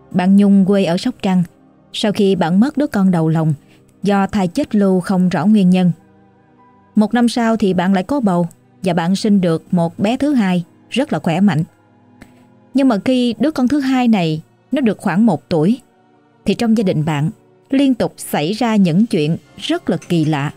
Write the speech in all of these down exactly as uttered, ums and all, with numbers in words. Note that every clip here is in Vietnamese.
Bạn Nhung quê ở Sóc Trăng. Sau khi bạn mất đứa con đầu lòng do thai chết lưu không rõ nguyên nhân, một năm sau thì bạn lại có bầu và bạn sinh được một bé thứ hai rất là khỏe mạnh. Nhưng mà khi đứa con thứ hai này nó được khoảng một tuổi thì trong gia đình bạn liên tục xảy ra những chuyện rất là kỳ lạ.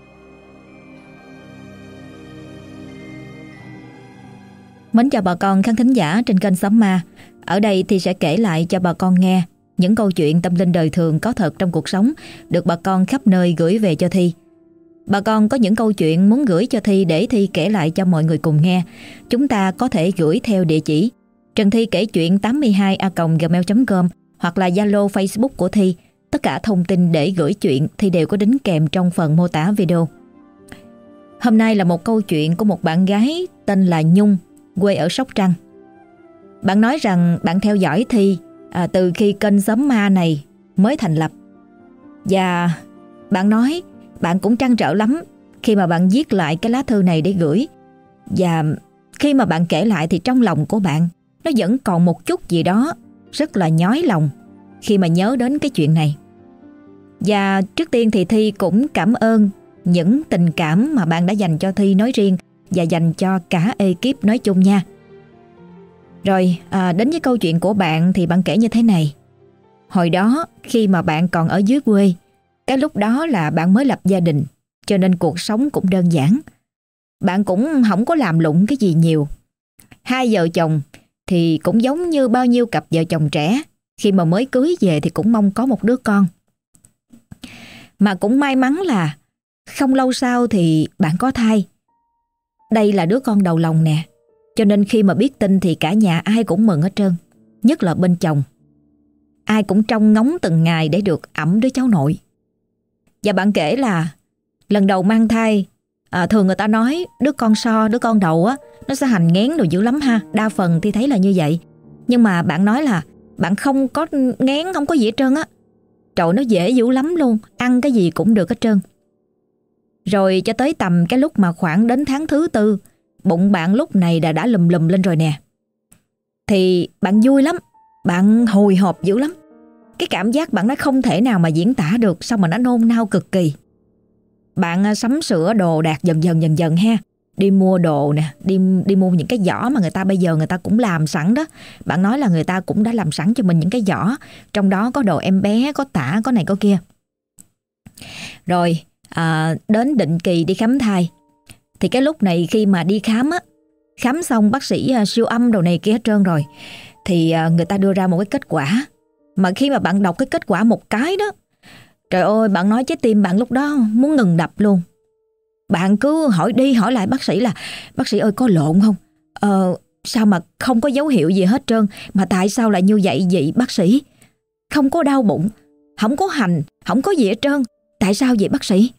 Mến chào bà con khán thính giả trên kênh Xóm Ma. Ở đây thì sẽ kể lại cho bà con nghe những câu chuyện tâm linh đời thường có thật trong cuộc sống được bà con khắp nơi gửi về cho Thi. Bà con có những câu chuyện muốn gửi cho Thi để Thi kể lại cho mọi người cùng nghe, chúng ta có thể gửi theo địa chỉ Trần Thi kể chuyện tám mươi hai a còng gmail chấm com hoặc là Zalo, Facebook của Thi. Tất cả thông tin để gửi chuyện thì đều có đính kèm trong phần mô tả video. Hôm nay là một câu chuyện của một bạn gái tên là Nhung, quê ở Sóc Trăng. Bạn nói rằng bạn theo dõi Thi à, từ khi kênh Xóm Ma này mới thành lập. Và bạn nói bạn cũng trăn trở lắm khi mà bạn viết lại cái lá thư này để gửi. Và khi mà bạn kể lại thì trong lòng của bạn nó vẫn còn một chút gì đó rất là nhói lòng khi mà nhớ đến cái chuyện này. Và trước tiên thì Thi cũng cảm ơn những tình cảm mà bạn đã dành cho Thi nói riêng và dành cho cả ekip nói chung nha. Rồi à, đến với câu chuyện của bạn thì bạn kể như thế này. Hồi đó khi mà bạn còn ở dưới quê, cái lúc đó là bạn mới lập gia đình, cho nên cuộc sống cũng đơn giản. Bạn cũng không có làm lụng cái gì nhiều. Hai vợ chồng thì cũng giống như bao nhiêu cặp vợ chồng trẻ, khi mà mới cưới về thì cũng mong có một đứa con. Mà cũng may mắn là không lâu sau thì bạn có thai. Đây là đứa con đầu lòng nè, cho nên khi mà biết tin thì cả nhà ai cũng mừng hết trơn, nhất là bên chồng. Ai cũng trông ngóng từng ngày để được ẵm đứa cháu nội. Và bạn kể là lần đầu mang thai, à, thường người ta nói đứa con so, đứa con đầu á, nó sẽ hành ngén đồ dữ lắm ha. Đa phần thì thấy là như vậy. Nhưng mà bạn nói là bạn không có ngén, không có gì hết trơn á. Trời, nó dễ dữ lắm luôn, ăn cái gì cũng được hết trơn. Rồi cho tới tầm cái lúc mà khoảng đến tháng thứ tư, bụng bạn lúc này đã đã lùm lùm lên rồi nè. Thì bạn vui lắm, bạn hồi hộp dữ lắm. Cái cảm giác bạn nói không thể nào mà diễn tả được, sao mà nó nôn nao cực kỳ. Bạn sắm sửa đồ đạc dần dần dần dần ha. Đi mua đồ nè, đi đi mua những cái giỏ mà người ta bây giờ người ta cũng làm sẵn đó. Bạn nói là người ta cũng đã làm sẵn cho mình những cái giỏ, trong đó có đồ em bé, có tả, có này có kia. Rồi à, đến định kỳ đi khám thai. Thì cái lúc này khi mà đi khám á, khám xong bác sĩ uh, siêu âm đồ này kia hết trơn rồi, thì uh, người ta đưa ra một cái kết quả. Mà khi mà bạn đọc cái kết quả một cái đó, trời ơi, bạn nói trái tim bạn lúc đó muốn ngừng đập luôn. Bạn cứ hỏi đi hỏi lại bác sĩ là bác sĩ ơi có lộn không? Ờ, sao mà không có dấu hiệu gì hết trơn, mà tại sao lại như vậy vậy bác sĩ? Không có đau bụng, không có hành, không có gì hết trơn. Tại sao vậy bác sĩ?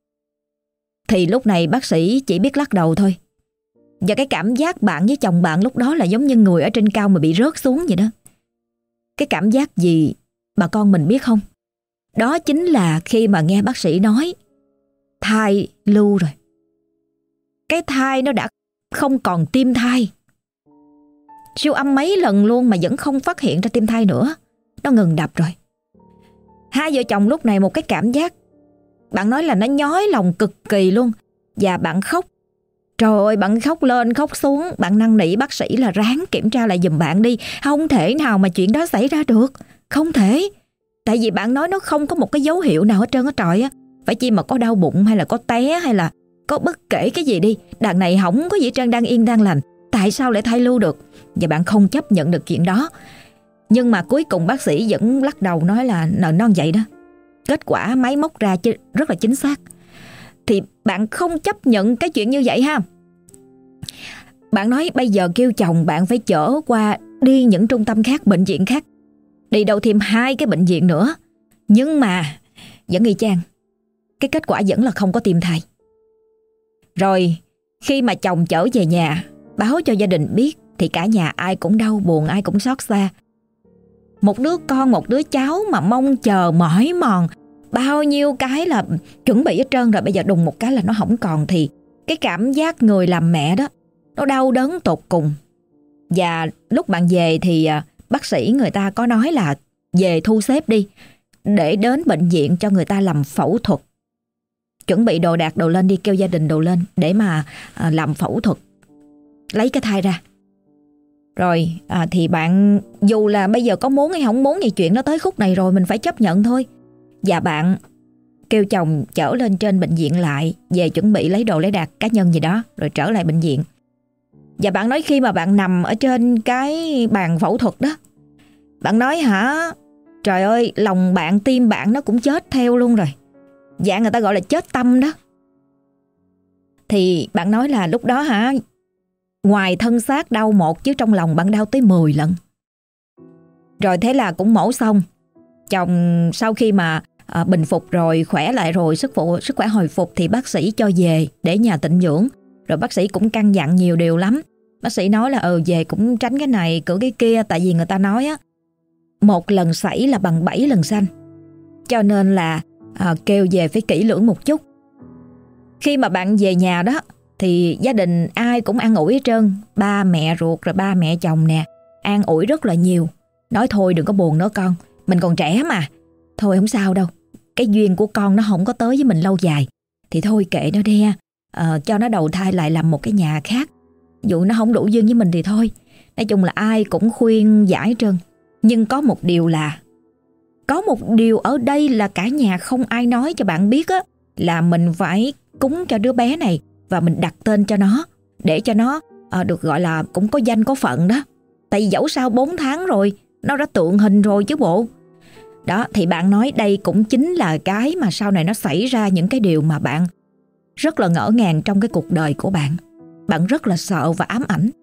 Thì lúc này bác sĩ chỉ biết lắc đầu thôi. Và cái cảm giác bạn với chồng bạn lúc đó là giống như người ở trên cao mà bị rớt xuống vậy đó. Cái cảm giác gì bà con mình biết không? Đó chính là khi mà nghe bác sĩ nói thai lưu rồi. Cái thai nó đã không còn tim thai. Siêu âm mấy lần luôn mà vẫn không phát hiện ra tim thai nữa. Nó ngừng đập rồi. Hai vợ chồng lúc này một cái cảm giác, bạn nói là nó nhói lòng cực kỳ luôn. Và bạn khóc. Trời ơi, bạn khóc lên khóc xuống. Bạn năn nỉ bác sĩ là ráng kiểm tra lại giùm bạn đi. Không thể nào mà chuyện đó xảy ra được. Không thể. Tại vì bạn nói nó không có một cái dấu hiệu nào hết trơn á trời á. Phải chi mà có đau bụng hay là có té hay là có bất kể cái gì đi, đàn này không có gì hết trơn, đang yên đang lành. Tại sao lại thai lưu được? Và bạn không chấp nhận được chuyện đó. Nhưng mà cuối cùng bác sĩ vẫn lắc đầu nói là nợ non vậy đó. Kết quả máy móc ra rất là chính xác. Thì bạn không chấp nhận cái chuyện như vậy ha. Bạn nói bây giờ kêu chồng bạn phải chở qua đi những trung tâm khác, bệnh viện khác. Đi đâu thêm hai cái bệnh viện nữa. Nhưng mà vẫn y chang. Cái kết quả vẫn là không có tim thai. Rồi khi mà chồng chở về nhà báo cho gia đình biết thì cả nhà ai cũng đau buồn, ai cũng xót xa. Một đứa con, một đứa cháu mà mong chờ mỏi mòn bao nhiêu cái là chuẩn bị hết trơn rồi, bây giờ đùng một cái là nó không còn. Thì cái cảm giác người làm mẹ đó nó đau đớn tột cùng. Và lúc bạn về thì bác sĩ người ta có nói là về thu xếp đi, để đến bệnh viện cho người ta làm phẫu thuật. Chuẩn bị đồ đạc đồ lên đi, kêu gia đình đồ lên để mà à, làm phẫu thuật, lấy cái thai ra. Rồi à, thì bạn dù là bây giờ có muốn hay không muốn thì chuyện đó tới khúc này rồi, mình phải chấp nhận thôi. Và bạn kêu chồng chở lên trên bệnh viện lại, về chuẩn bị lấy đồ lấy đạc cá nhân gì đó, rồi trở lại bệnh viện. Và bạn nói khi mà bạn nằm ở trên cái bàn phẫu thuật đó, bạn nói hả, trời ơi, lòng bạn, tim bạn nó cũng chết theo luôn rồi. Dạng người ta gọi là chết tâm đó. Thì bạn nói là lúc đó hả, ngoài thân xác đau một chứ trong lòng bạn đau tới mười lần. Rồi thế là cũng mổ xong. Chồng sau khi mà à, bình phục rồi, khỏe lại rồi, sức phụ, sức khỏe hồi phục thì bác sĩ cho về để nhà tịnh dưỡng. Rồi bác sĩ cũng căn dặn nhiều điều lắm. Bác sĩ nói là ừ về cũng tránh cái này, cử cái kia. Tại vì người ta nói á, một lần sảy là bằng bảy lần sanh. Cho nên là à, kêu về phải kỹ lưỡng một chút. Khi mà bạn về nhà đó thì gia đình ai cũng an ủi hết trơn. Ba mẹ ruột rồi ba mẹ chồng nè, an ủi rất là nhiều. Nói thôi đừng có buồn nữa con, mình còn trẻ mà, thôi không sao đâu, cái duyên của con nó không có tới với mình lâu dài thì thôi kệ nó đi, à, cho nó đầu thai lại làm một cái nhà khác. Dụ nó không đủ duyên với mình thì thôi. Nói chung là ai cũng khuyên giải hết trơn. Nhưng có một điều là Có một điều ở đây là cả nhà không ai nói cho bạn biết á, là mình phải cúng cho đứa bé này và mình đặt tên cho nó, để cho nó à, được gọi là cũng có danh có phận đó. Tại vì dẫu sao bốn tháng rồi, nó đã tượng hình rồi chứ bộ. Đó, thì bạn nói đây cũng chính là cái mà sau này nó xảy ra những cái điều mà bạn rất là ngỡ ngàng trong cái cuộc đời của bạn. Bạn rất là sợ và ám ảnh.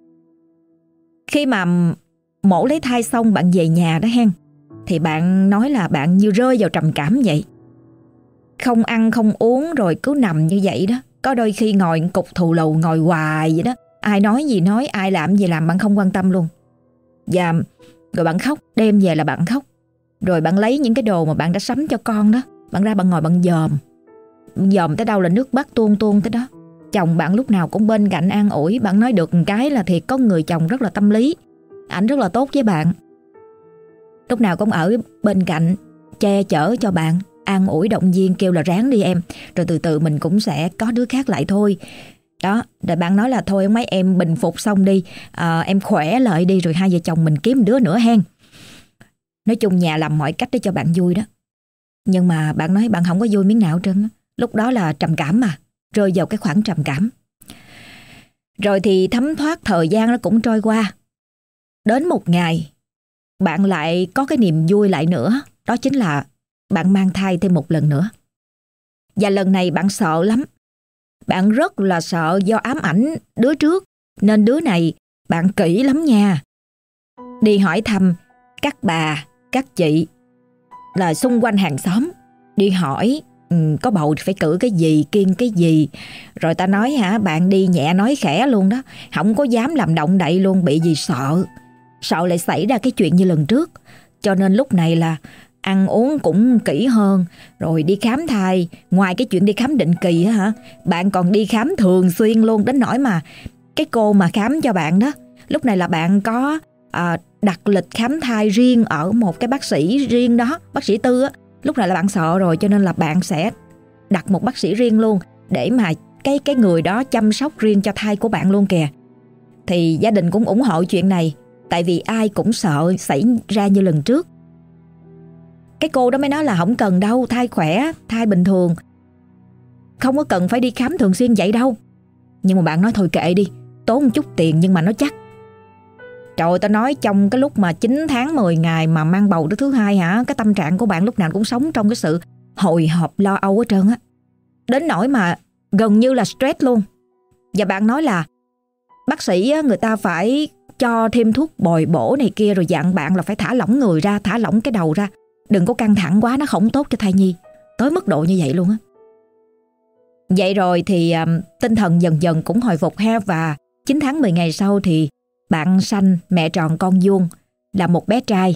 Khi mà mổ lấy thai xong bạn về nhà đó hen, thì bạn nói là bạn như rơi vào trầm cảm vậy. Không ăn không uống rồi cứ nằm như vậy đó. Có đôi khi ngồi cục thù lù, ngồi hoài vậy đó. Ai nói gì nói, ai làm gì làm, bạn không quan tâm luôn. Và rồi bạn khóc, đem về là bạn khóc. Rồi bạn lấy những cái đồ mà bạn đã sắm cho con đó, bạn ra bạn ngồi bạn dòm. Dòm tới đâu là nước mắt tuôn tuôn tới đó. Chồng bạn lúc nào cũng bên cạnh an ủi. Bạn nói được một cái là thiệt có người chồng rất là tâm lý. Ảnh rất là tốt với bạn. Lúc nào cũng ở bên cạnh, che chở cho bạn, an ủi động viên, kêu là ráng đi em, rồi từ từ mình cũng sẽ có đứa khác lại thôi. Đó, rồi bạn nói là thôi mấy em bình phục xong đi, à, em khỏe lại đi rồi hai vợ chồng mình kiếm đứa nữa hen. Nói chung nhà làm mọi cách để cho bạn vui đó. Nhưng mà bạn nói bạn không có vui miếng nào hết trơn. Lúc đó là trầm cảm mà, rơi vào cái khoảng trầm cảm. Rồi thì thấm thoát thời gian nó cũng trôi qua. Đến một ngày, bạn lại có cái niềm vui lại nữa. Đó chính là bạn mang thai thêm một lần nữa. Và lần này bạn sợ lắm. Bạn rất là sợ do ám ảnh đứa trước, nên đứa này bạn kỹ lắm nha. Đi hỏi thăm các bà, các chị là xung quanh hàng xóm. Đi hỏi um, có bầu phải cử cái gì, kiêng cái gì. Rồi ta nói hả, bạn đi nhẹ nói khẽ luôn đó. Không có dám làm động đậy luôn, bị gì sợ. Sợ lại xảy ra cái chuyện như lần trước. Cho nên lúc này là ăn uống cũng kỹ hơn. Rồi đi khám thai. Ngoài cái chuyện đi khám định kỳ á hả, bạn còn đi khám thường xuyên luôn. Đến nỗi mà cái cô mà khám cho bạn đó, lúc này là bạn có à, đặt lịch khám thai riêng ở một cái bác sĩ riêng đó, bác sĩ tư á. Lúc này là bạn sợ rồi, cho nên là bạn sẽ đặt một bác sĩ riêng luôn, để mà cái, cái người đó chăm sóc riêng cho thai của bạn luôn kìa. Thì gia đình cũng ủng hộ chuyện này. Tại vì ai cũng sợ xảy ra như lần trước. Cái cô đó mới nói là không cần đâu, thai khỏe, thai bình thường, không có cần phải đi khám thường xuyên vậy đâu. Nhưng mà bạn nói thôi kệ đi, tốn một chút tiền nhưng mà nó chắc. Trời ơi, tao nói trong cái lúc mà chín tháng mười ngày mà mang bầu đứa thứ hai hả, cái tâm trạng của bạn lúc nào cũng sống trong cái sự hồi hộp lo âu hết trơn á. Đến nỗi mà gần như là stress luôn. Và bạn nói là bác sĩ người ta phải cho thêm thuốc bồi bổ này kia, rồi dặn bạn là phải thả lỏng người ra, thả lỏng cái đầu ra, đừng có căng thẳng quá, nó không tốt cho thai nhi. Tới mức độ như vậy luôn á. Vậy rồi thì um, tinh thần dần dần cũng hồi phục ha. Và chín tháng mười ngày sau thì bạn sanh mẹ tròn con vuông, là một bé trai.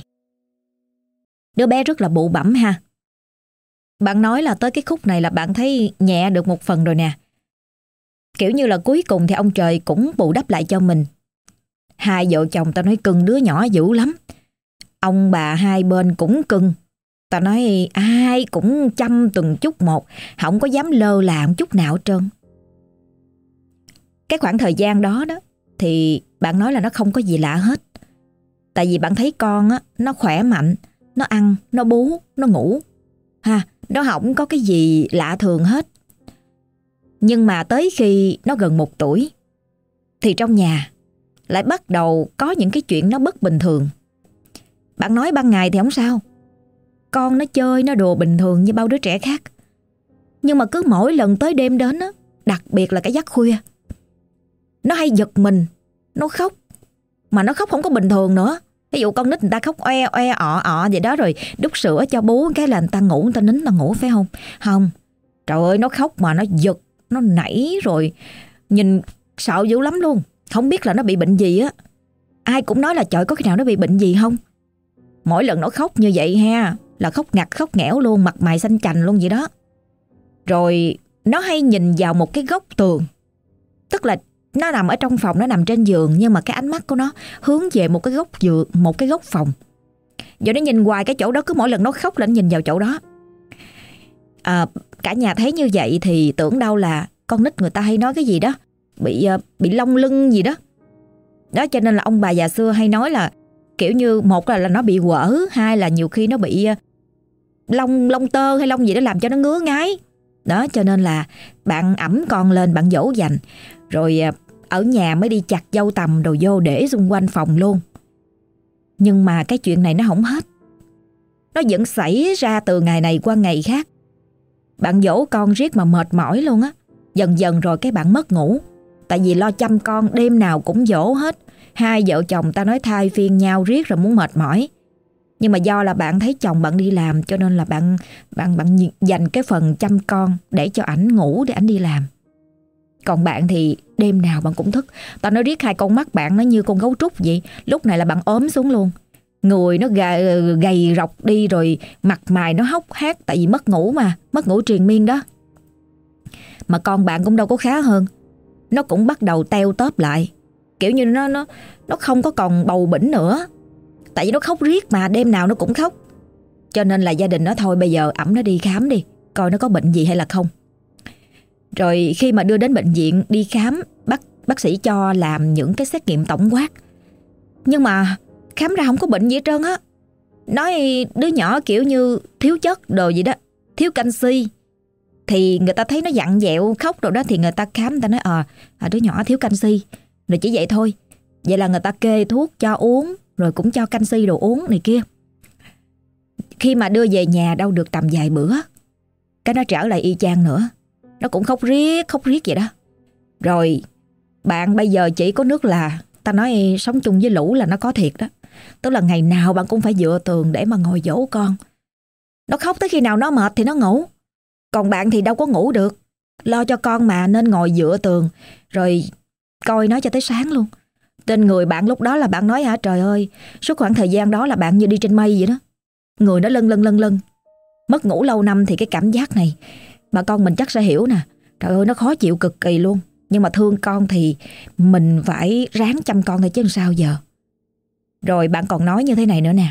Đứa bé rất là bụ bẫm ha. Bạn nói là tới cái khúc này là bạn thấy nhẹ được một phần rồi nè. Kiểu như là cuối cùng thì ông trời cũng bù đắp lại cho mình. Hai vợ chồng tao nói cưng đứa nhỏ dữ lắm. Ông bà hai bên cũng cưng. Ta nói ai cũng chăm từng chút một, không có dám lơ là một chút nào hết trơn. Cái khoảng thời gian đó đó thì bạn nói là nó không có gì lạ hết. Tại vì bạn thấy con á, nó khỏe mạnh, nó ăn, nó bú, nó ngủ ha, nó không có cái gì lạ thường hết. Nhưng mà tới khi nó gần một tuổi thì trong nhà lại bắt đầu có những cái chuyện nó bất bình thường. Bạn nói ban ngày thì không sao, con nó chơi, nó đùa bình thường như bao đứa trẻ khác. Nhưng mà cứ mỗi lần tới đêm đến á, đặc biệt là cái giấc khuya, nó hay giật mình, nó khóc. Mà nó khóc không có bình thường nữa. Ví dụ con nít người ta khóc oe oe ọ ọ vậy đó, rồi đút sữa cho bú cái là người ta ngủ, người ta nín, người ta ngủ phải không? Không. Trời ơi, nó khóc mà nó giật, nó nảy rồi nhìn sợ dữ lắm luôn. Không biết là nó bị bệnh gì á. Ai cũng nói là trời, có khi nào nó bị bệnh gì không? Mỗi lần nó khóc như vậy ha, là khóc ngặt khóc nghẽo luôn, mặt mày xanh chành luôn vậy đó. Rồi nó hay nhìn vào một cái góc tường. Tức là nó nằm ở trong phòng, nó nằm trên giường, nhưng mà cái ánh mắt của nó hướng về một cái góc giường, một cái góc phòng. Giờ nó nhìn hoài cái chỗ đó, cứ mỗi lần nó khóc là nó nhìn vào chỗ đó. À, cả nhà thấy như vậy thì tưởng đâu là con nít người ta hay nói cái gì đó, bị bị lông lưng gì đó. Đó cho nên là ông bà già xưa hay nói là kiểu như một là, là nó bị quở, hai là nhiều khi nó bị lông lông tơ hay lông gì đó làm cho nó ngứa ngáy. Đó cho nên là bạn ẵm con lên, bạn dỗ dành, rồi ở nhà mới đi chặt dâu tằm đồ vô để xung quanh phòng luôn. Nhưng mà cái chuyện này nó không hết. Nó vẫn xảy ra từ ngày này qua ngày khác. Bạn dỗ con riết mà mệt mỏi luôn á. Dần dần rồi cái bạn mất ngủ. Tại vì lo chăm con, đêm nào cũng dỗ hết. Hai vợ chồng ta nói thay phiên nhau riết rồi muốn mệt mỏi. Nhưng mà do là bạn thấy chồng bạn đi làm, cho nên là bạn bạn bạn dành cái phần chăm con để cho ảnh ngủ, để ảnh đi làm. Còn bạn thì đêm nào bạn cũng thức. Tao nói riết hai con mắt bạn nó như con gấu trúc vậy. Lúc này là bạn ốm xuống luôn. Người nó gầy, gầy rộc đi, rồi mặt mày nó hốc hác. Tại vì mất ngủ mà, mất ngủ triền miên đó. Mà con bạn cũng đâu có khá hơn. Nó cũng bắt đầu teo tóp lại. Kiểu như nó, nó, nó không có còn bầu bĩnh nữa. Tại vì nó khóc riết mà, đêm nào nó cũng khóc. Cho nên là gia đình nó thôi bây giờ ẵm nó đi khám đi, coi nó có bệnh gì hay là không. Rồi khi mà đưa đến bệnh viện đi khám, bác, bác sĩ cho làm những cái xét nghiệm tổng quát. Nhưng mà khám ra không có bệnh gì hết trơn á. Nói đứa nhỏ kiểu như thiếu chất đồ gì đó, thiếu canxi. Thì người ta thấy nó dặn dẹo khóc rồi đó, thì người ta khám, người ta nói ờ à, đứa nhỏ thiếu canxi. Rồi chỉ vậy thôi. Vậy là người ta kê thuốc cho uống, rồi cũng cho canxi đồ uống này kia. Khi mà đưa về nhà đâu được tầm vài bữa, cái nó trở lại y chang nữa. Nó cũng khóc riết, khóc riết vậy đó. Rồi bạn bây giờ chỉ có nước là, ta nói sống chung với lũ là nó có thiệt đó. Tức là ngày nào bạn cũng phải dựa tường để mà ngồi dỗ con. Nó khóc tới khi nào nó mệt thì nó ngủ. Còn bạn thì đâu có ngủ được. Lo cho con mà nên ngồi dựa tường, rồi coi nó cho tới sáng luôn. Trên người bạn lúc đó là bạn nói hả trời ơi, suốt khoảng thời gian đó là bạn như đi trên mây vậy đó. Người nó lân lân lân lân. Mất ngủ lâu năm thì cái cảm giác này bà con mình chắc sẽ hiểu nè. Trời ơi nó khó chịu cực kỳ luôn. Nhưng mà thương con thì mình phải ráng chăm con thôi chứ sao giờ. Rồi bạn còn nói như thế này nữa nè.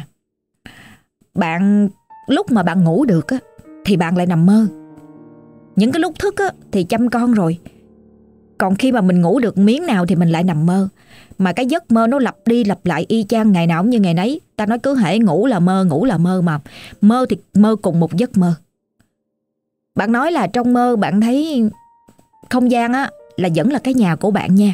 Bạn lúc mà bạn ngủ được á, thì bạn lại nằm mơ. Những cái lúc thức á, thì chăm con rồi. Còn khi mà mình ngủ được miếng nào thì mình lại nằm mơ. Mà cái giấc mơ nó lặp đi lặp lại y chang, ngày nào cũng như ngày nấy. Ta nói cứ hễ ngủ là mơ, ngủ là mơ, mà mơ thì mơ cùng một giấc mơ. Bạn nói là trong mơ bạn thấy không gian á là vẫn là cái nhà của bạn nha.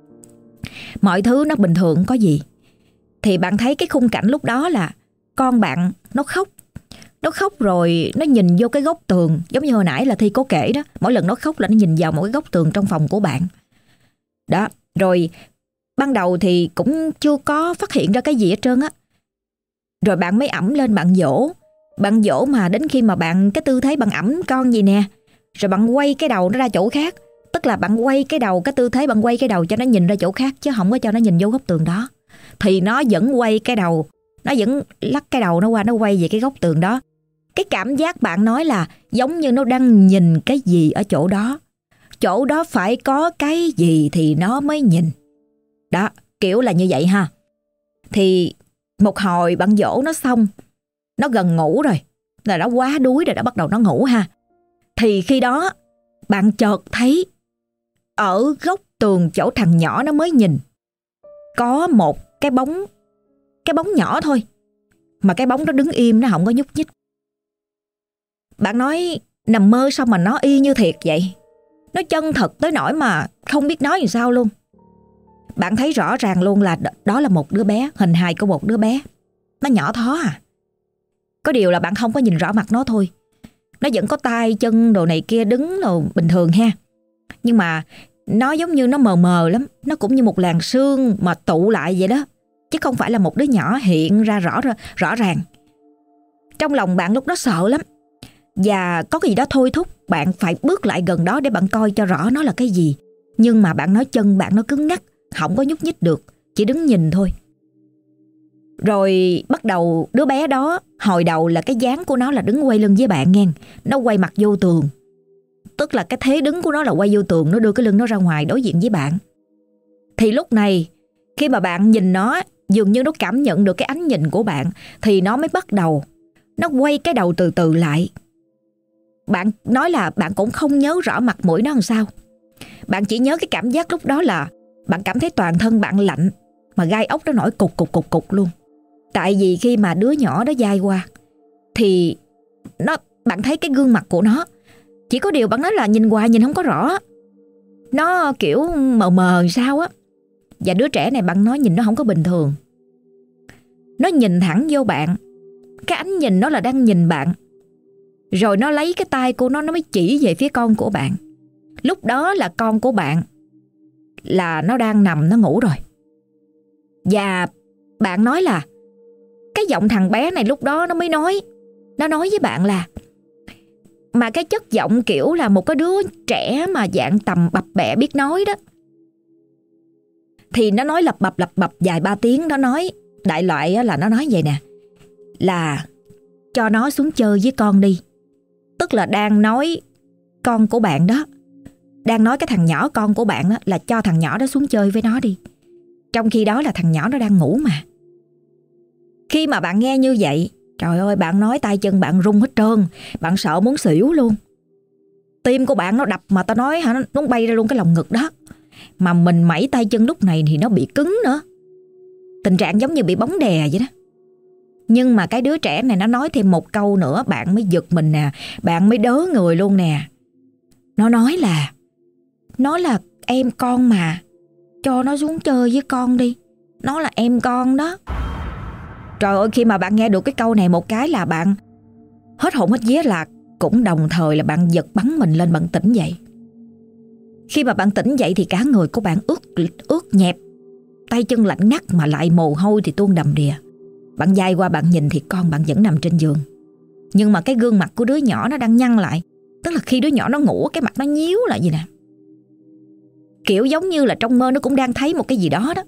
Mọi thứ nó bình thường, có gì. Thì bạn thấy cái khung cảnh lúc đó là con bạn nó khóc. Nó khóc rồi nó nhìn vô cái góc tường. Giống như hồi nãy là Thi có kể đó. Mỗi lần nó khóc là nó nhìn vào một cái góc tường trong phòng của bạn. Đó, rồi ban đầu thì cũng chưa có phát hiện ra cái gì hết trơn á. Rồi bạn mới ẵm lên bạn dỗ. Bạn dỗ mà đến khi mà bạn, cái tư thế bạn ẵm con gì nè, rồi bạn quay cái đầu nó ra chỗ khác. Tức là bạn quay cái đầu, cái tư thế bạn quay cái đầu cho nó nhìn ra chỗ khác, chứ không có cho nó nhìn vô góc tường đó. Thì nó vẫn quay cái đầu, nó vẫn lắc cái đầu nó qua, nó quay về cái góc tường đó. Cái cảm giác bạn nói là giống như nó đang nhìn cái gì ở chỗ đó. Chỗ đó phải có cái gì thì nó mới nhìn. Đó, kiểu là như vậy ha. Thì Một hồi bạn dỗ nó xong, nó gần ngủ rồi, là nó quá đuối rồi, đã bắt đầu nó ngủ ha. Thì khi đó bạn chợt thấy ở góc tường chỗ thằng nhỏ nó mới nhìn, có một cái bóng, cái bóng nhỏ thôi, mà cái bóng đó đứng im, nó không có nhúc nhích. Bạn nói nằm mơ sao mà nó y như thiệt vậy. Nó chân thật tới nỗi mà không biết nói làm sao luôn. Bạn thấy rõ ràng luôn là đó là một đứa bé, hình hài của một đứa bé. Nó nhỏ thó à. Có điều là bạn không có nhìn rõ mặt nó thôi. Nó vẫn có tay chân đồ này kia, đứng đồ bình thường ha. Nhưng mà nó giống như nó mờ mờ lắm. Nó cũng như một làn sương mà tụ lại vậy đó, chứ không phải là một đứa nhỏ hiện ra rõ rõ ràng. Trong lòng bạn lúc đó sợ lắm, và có cái gì đó thôi thúc bạn phải bước lại gần đó để bạn coi cho rõ nó là cái gì. Nhưng mà bạn nói chân bạn nó cứng ngắc, không có nhúc nhích được, chỉ đứng nhìn thôi. Rồi bắt đầu đứa bé đó, hồi đầu là cái dáng của nó là đứng quay lưng với bạn nghe. Nó quay mặt vô tường, tức là cái thế đứng của nó là quay vô tường, nó đưa cái lưng nó ra ngoài đối diện với bạn. Thì lúc này khi mà bạn nhìn nó, dường như nó cảm nhận được cái ánh nhìn của bạn, thì nó mới bắt đầu, nó quay cái đầu từ từ lại. Bạn nói là bạn cũng không nhớ rõ mặt mũi nó làm sao. Bạn chỉ nhớ cái cảm giác lúc đó là bạn cảm thấy toàn thân bạn lạnh, mà gai ốc nó nổi cục cục cục cục luôn. Tại vì khi mà đứa nhỏ đó dai qua thì nó, bạn thấy cái gương mặt của nó, chỉ có điều bạn nói là nhìn hoài nhìn không có rõ, nó kiểu mờ mờ sao á. Và đứa trẻ này bạn nói nhìn nó không có bình thường. Nó nhìn thẳng vô bạn, cái ánh nhìn nó là đang nhìn bạn. Rồi nó lấy cái tay của nó, nó mới chỉ về phía con của bạn. Lúc đó là con của bạn là nó đang nằm, nó ngủ rồi. Và bạn nói là cái giọng thằng bé này lúc đó nó mới nói, nó nói với bạn là, mà cái chất giọng kiểu là một cái đứa trẻ mà dạng tầm bập bẹ biết nói đó. Thì nó nói lập bập lập bập vài ba tiếng. Nó nói đại loại là nó nói vậy nè, là cho nó xuống chơi với con đi. Tức là đang nói con của bạn đó, đang nói cái thằng nhỏ con của bạn đó, là cho thằng nhỏ đó xuống chơi với nó đi. Trong khi đó là thằng nhỏ nó đang ngủ mà. Khi mà bạn nghe như vậy, trời ơi, bạn nói tay chân bạn rung hết trơn. Bạn sợ muốn xỉu luôn. Tim của bạn nó đập mà tao nói hả, nó bay ra luôn cái lồng ngực đó. Mà mình mẩy tay chân lúc này thì nó bị cứng nữa. Tình trạng giống như bị bóng đè vậy đó. Nhưng mà cái đứa trẻ này nó nói thêm một câu nữa, bạn mới giật mình nè, bạn mới đớ người luôn nè. Nó nói là, nó là em con mà, cho nó xuống chơi với con đi, nó là em con đó. Trời ơi, khi mà bạn nghe được cái câu này một cái là bạn hết hồn hết vía, là cũng đồng thời là bạn giật bắn mình lên, bạn tỉnh dậy. Khi mà bạn tỉnh dậy thì cả người của bạn ướt ướt nhẹp, tay chân lạnh ngắt mà lại mồ hôi thì tuôn đầm đìa. Bạn dai qua bạn nhìn thì con bạn vẫn nằm trên giường. Nhưng mà cái gương mặt của đứa nhỏ nó đang nhăn lại. Tức là khi đứa nhỏ nó ngủ, cái mặt nó nhíu lại gì nè, kiểu giống như là trong mơ nó cũng đang thấy một cái gì đó đó.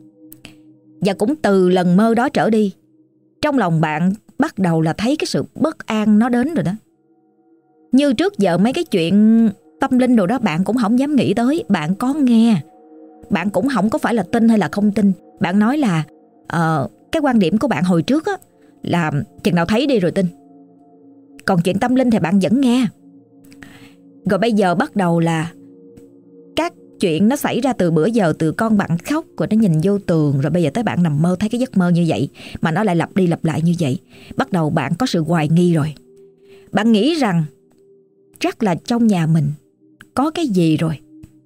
Và cũng từ lần mơ đó trở đi, trong lòng bạn bắt đầu là thấy cái sự bất an nó đến rồi đó. Như trước giờ mấy cái chuyện tâm linh đồ đó bạn cũng không dám nghĩ tới. Bạn có nghe, bạn cũng không có phải là tin hay là không tin. Bạn nói là uh, cái quan điểm của bạn hồi trước á, là chừng nào thấy đi rồi tin. Còn chuyện tâm linh thì bạn vẫn nghe. Rồi bây giờ bắt đầu là các chuyện nó xảy ra từ bữa giờ, từ con bạn khóc rồi nó nhìn vô tường, rồi bây giờ tới bạn nằm mơ thấy cái giấc mơ như vậy, mà nó lại lặp đi lặp lại như vậy. Bắt đầu bạn có sự hoài nghi rồi. Bạn nghĩ rằng chắc là trong nhà mình có cái gì rồi.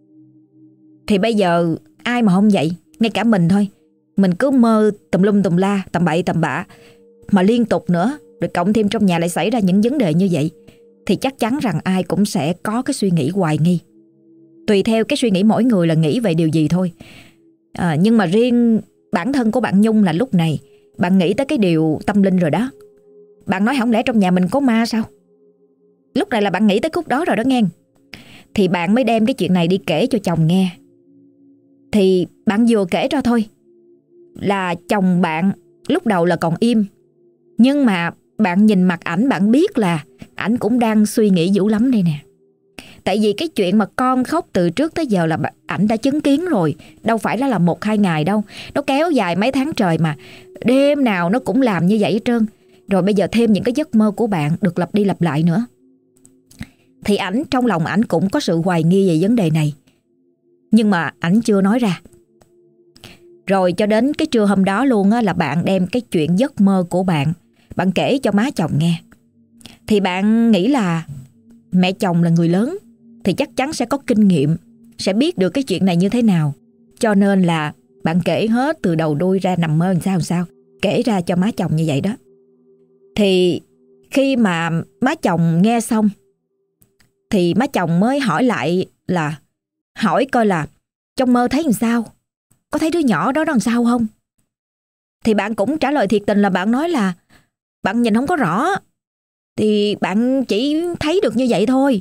Thì bây giờ ai mà không vậy, ngay cả mình thôi. Mình cứ mơ tùm lum tùm la, tầm bậy tầm bạ mà liên tục nữa, rồi cộng thêm trong nhà lại xảy ra những vấn đề như vậy, thì chắc chắn rằng ai cũng sẽ có cái suy nghĩ hoài nghi. Tùy theo cái suy nghĩ mỗi người là nghĩ về điều gì thôi. à, Nhưng mà riêng bản thân của bạn Nhung là lúc này bạn nghĩ tới cái điều tâm linh rồi đó. Bạn nói không lẽ trong nhà mình có ma sao? Lúc này là bạn nghĩ tới khúc đó rồi đó nghe. Thì bạn mới đem cái chuyện này đi kể cho chồng nghe. Thì bạn vừa kể ra thôi là chồng bạn lúc đầu là còn im. Nhưng mà bạn nhìn mặt ảnh, bạn biết là ảnh cũng đang suy nghĩ dữ lắm đây nè. Tại vì cái chuyện mà con khóc từ trước tới giờ là ảnh đã chứng kiến rồi. Đâu phải là một hai ngày đâu. Nó kéo dài mấy tháng trời mà. Đêm nào nó cũng làm như vậy hết trơn. Rồi bây giờ thêm những cái giấc mơ của bạn được lặp đi lặp lại nữa. Thì ảnh trong lòng ảnh cũng có sự hoài nghi về vấn đề này. Nhưng mà ảnh chưa nói ra. Rồi cho đến cái trưa hôm đó luôn á, là bạn đem cái chuyện giấc mơ của bạn, bạn kể cho má chồng nghe. Thì bạn nghĩ là mẹ chồng là người lớn thì chắc chắn sẽ có kinh nghiệm, sẽ biết được cái chuyện này như thế nào. Cho nên là bạn kể hết từ đầu đuôi ra, nằm mơ làm sao làm sao, kể ra cho má chồng như vậy đó. Thì khi mà má chồng nghe xong thì má chồng mới hỏi lại là hỏi coi là trong mơ thấy làm sao, có thấy đứa nhỏ đó làm sao không. Thì bạn cũng trả lời thiệt tình là bạn nói là bạn nhìn không có rõ, thì bạn chỉ thấy được như vậy thôi.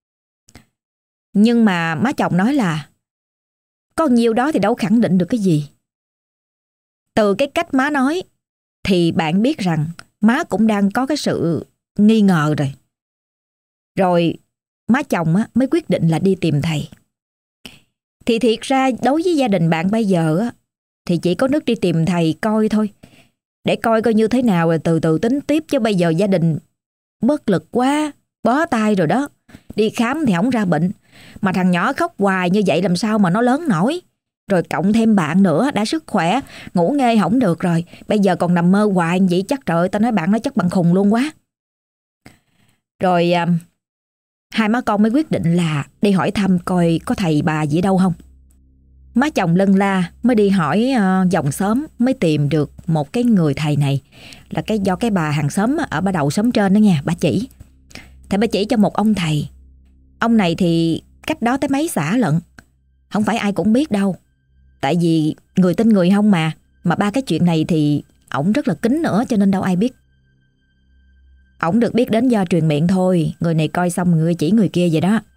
Nhưng mà má chồng nói là có nhiêu đó thì đâu khẳng định được cái gì. Từ cái cách má nói thì bạn biết rằng má cũng đang có cái sự nghi ngờ rồi. Rồi má chồng á, mới quyết định là đi tìm thầy. Thì thiệt ra đối với gia đình bạn bây giờ á, thì chỉ có nước đi tìm thầy coi thôi. Để coi coi như thế nào rồi từ từ tính tiếp. Chứ bây giờ gia đình bất lực quá, bó tay rồi đó. Đi khám thì không ra bệnh. Mà thằng nhỏ khóc hoài như vậy làm sao mà nó lớn nổi. Rồi cộng thêm bạn nữa, đã sức khỏe, ngủ nghê không được rồi. Bây giờ còn nằm mơ hoài vậy chắc trời ơi, tao nói bạn nói chắc bạn khùng luôn quá. Rồi à, hai má con mới quyết định là đi hỏi thăm coi có thầy bà gì đâu không. Má chồng lân la mới đi hỏi uh, dòng xóm, mới tìm được một cái người thầy này. Là cái do cái bà hàng xóm ở ba đầu xóm trên đó nha, bà chỉ. Thì bà chỉ cho một ông thầy. Ông này thì cách đó tới mấy xã lận, không phải ai cũng biết đâu. Tại vì người tin người không mà. Mà ba cái chuyện này thì ổng rất là kín nữa, cho nên đâu ai biết. Ổng được biết đến do truyền miệng thôi. Người này coi xong người chỉ người kia vậy đó.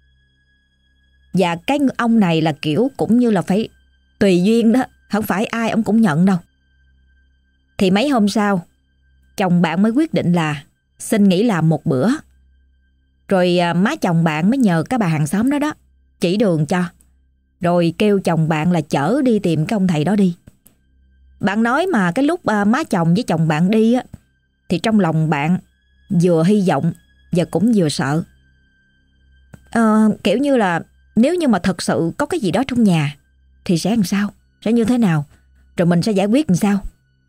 Và cái ông này là kiểu cũng như là phải tùy duyên đó, không phải ai ông cũng nhận đâu. Thì mấy hôm sau, chồng bạn mới quyết định là xin nghỉ làm một bữa. Rồi à, má chồng bạn mới nhờ cái bà hàng xóm đó đó chỉ đường cho. Rồi kêu chồng bạn là chở đi tìm cái ông thầy đó đi. Bạn nói mà cái lúc à, má chồng với chồng bạn đi á, thì trong lòng bạn vừa hy vọng và cũng vừa sợ. à, Kiểu như là nếu như mà thật sự có cái gì đó trong nhà thì sẽ làm sao, sẽ như thế nào, rồi mình sẽ giải quyết làm sao.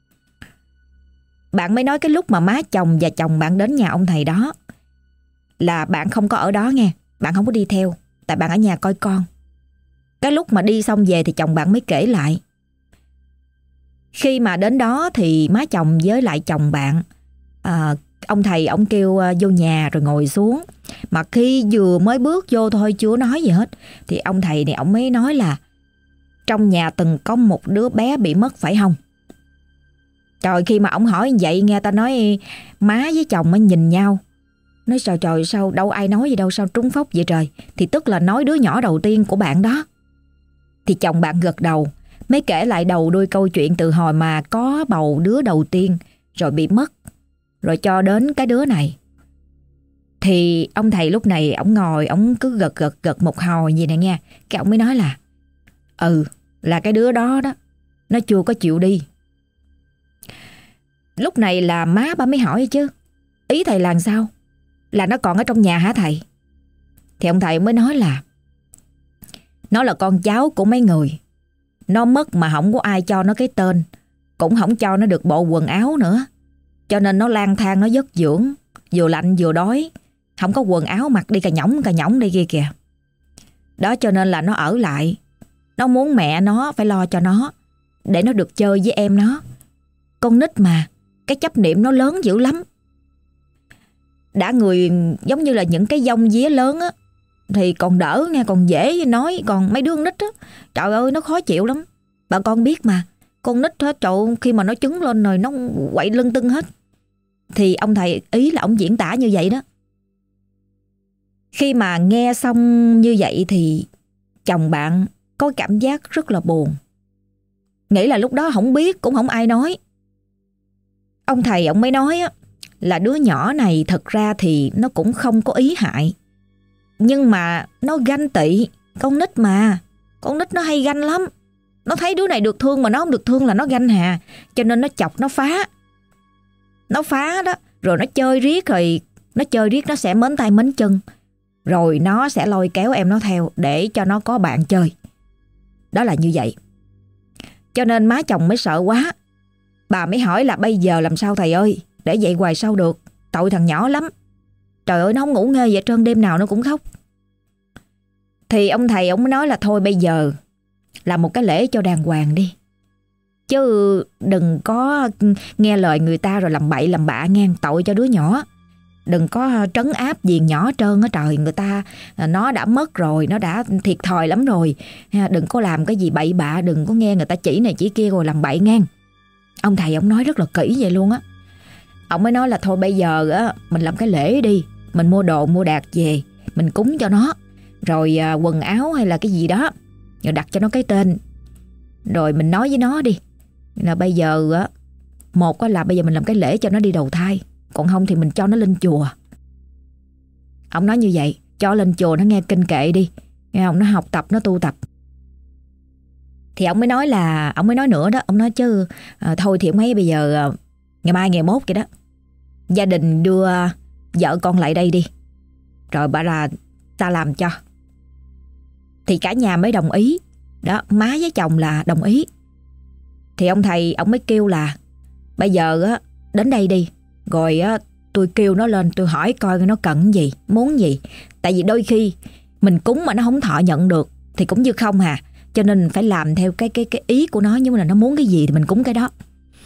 Bạn mới nói cái lúc mà má chồng và chồng bạn đến nhà ông thầy đó là bạn không có ở đó nghe. Bạn không có đi theo, tại bạn ở nhà coi con. Cái lúc mà đi xong về thì chồng bạn mới kể lại. Khi mà đến đó thì má chồng với lại chồng bạn, à, ông thầy ông kêu vô nhà rồi ngồi xuống. Mà khi vừa mới bước vô thôi, chưa nói gì hết, thì ông thầy này ông mới nói là trong nhà từng có một đứa bé bị mất phải không? Trời, khi mà ông hỏi như vậy, nghe ta nói má với chồng mới nhìn nhau. Nói trời trời, sao đâu ai nói gì đâu, sao trúng phốc vậy trời. Thì tức là nói đứa nhỏ đầu tiên của bạn đó. Thì chồng bạn gật đầu, mới kể lại đầu đuôi câu chuyện từ hồi mà có bầu đứa đầu tiên rồi bị mất, rồi cho đến cái đứa này. Thì ông thầy lúc này ông ngồi, ông cứ gật gật gật một hồi gì nè nghe. Cái ông mới nói là ừ, là cái đứa đó đó, nó chưa có chịu đi. Lúc này là má ba mới hỏi chứ, ý thầy là sao? Là nó còn ở trong nhà hả thầy? Thì ông thầy mới nói là nó là con cháu của mấy người. Nó mất mà không có ai cho nó cái tên, cũng không cho nó được bộ quần áo nữa. Cho nên nó lang thang, nó vất dưỡng, vừa lạnh vừa đói, không có quần áo mặc, đi cà nhõng cà nhõng đi kia kìa. Đó, cho nên là nó ở lại. Nó muốn mẹ nó phải lo cho nó, để nó được chơi với em nó. Con nít mà, cái chấp niệm nó lớn dữ lắm. Đã người giống như là những cái dông día lớn á thì còn đỡ nghe, còn dễ nói. Còn mấy đứa con nít á, trời ơi nó khó chịu lắm. Bà con biết mà, con nít hết trời, khi mà nó trứng lên rồi nó quậy lưng tưng hết. Thì ông thầy ý là ông diễn tả như vậy đó. Khi mà nghe xong như vậy thì chồng bạn có cảm giác rất là buồn. Nghĩ là lúc đó không biết, cũng không ai nói. Ông thầy ông mới nói á, là đứa nhỏ này thật ra thì nó cũng không có ý hại. Nhưng mà nó ganh tị. Con nít mà, con nít nó hay ganh lắm. Nó thấy đứa này được thương mà nó không được thương là nó ganh hà. Cho nên nó chọc, nó phá. Nó phá đó. Rồi nó chơi riết rồi. Nó chơi riết nó sẽ mến tay mến chân. Rồi nó sẽ lôi kéo em nó theo để cho nó có bạn chơi. Đó là như vậy. Cho nên má chồng mới sợ quá. Bà mới hỏi là bây giờ làm sao thầy ơi? Để vậy hoài sao được? Tội thằng nhỏ lắm. Trời ơi, nó không ngủ nghê vậy trơn, đêm nào nó cũng khóc. Thì ông thầy ông mới nói là thôi bây giờ làm một cái lễ cho đàng hoàng đi. Chứ đừng có nghe lời người ta rồi làm bậy làm bạ ngang, tội cho đứa nhỏ. Đừng có trấn áp gì nhỏ trơn á trời. Người ta nó đã mất rồi, nó đã thiệt thòi lắm rồi. Đừng có làm cái gì bậy bạ, đừng có nghe người ta chỉ này chỉ kia rồi làm bậy ngang. Ông thầy ông nói rất là kỹ vậy luôn á. Ông mới nói là thôi bây giờ á mình làm cái lễ đi. Mình mua đồ mua đạc về, mình cúng cho nó. Rồi à, quần áo hay là cái gì đó, rồi đặt cho nó cái tên. Rồi mình nói với nó đi là bây giờ á, một á là bây giờ mình làm cái lễ cho nó đi đầu thai. Còn không thì mình cho nó lên chùa. Ông nói như vậy, cho lên chùa nó nghe kinh kệ đi, nghe không, nó học tập, nó tu tập. Thì ông mới nói là, ông mới nói nữa đó, ông nói chứ à, thôi thì ông ấy bây giờ à, ngày mai ngày mốt vậy đó, gia đình đưa vợ con lại đây đi, rồi bà là ta làm cho. Thì cả nhà mới đồng ý. Đó, má với chồng là đồng ý. Thì ông thầy ông mới kêu là bây giờ á đến đây đi. Rồi á tôi kêu nó lên, tôi hỏi coi nó cần gì, muốn gì. Tại vì đôi khi mình cúng mà nó không thọ nhận được thì cũng như không hà. Cho nên phải làm theo cái cái cái ý của nó, nhưng mà nó muốn cái gì thì mình cúng cái đó.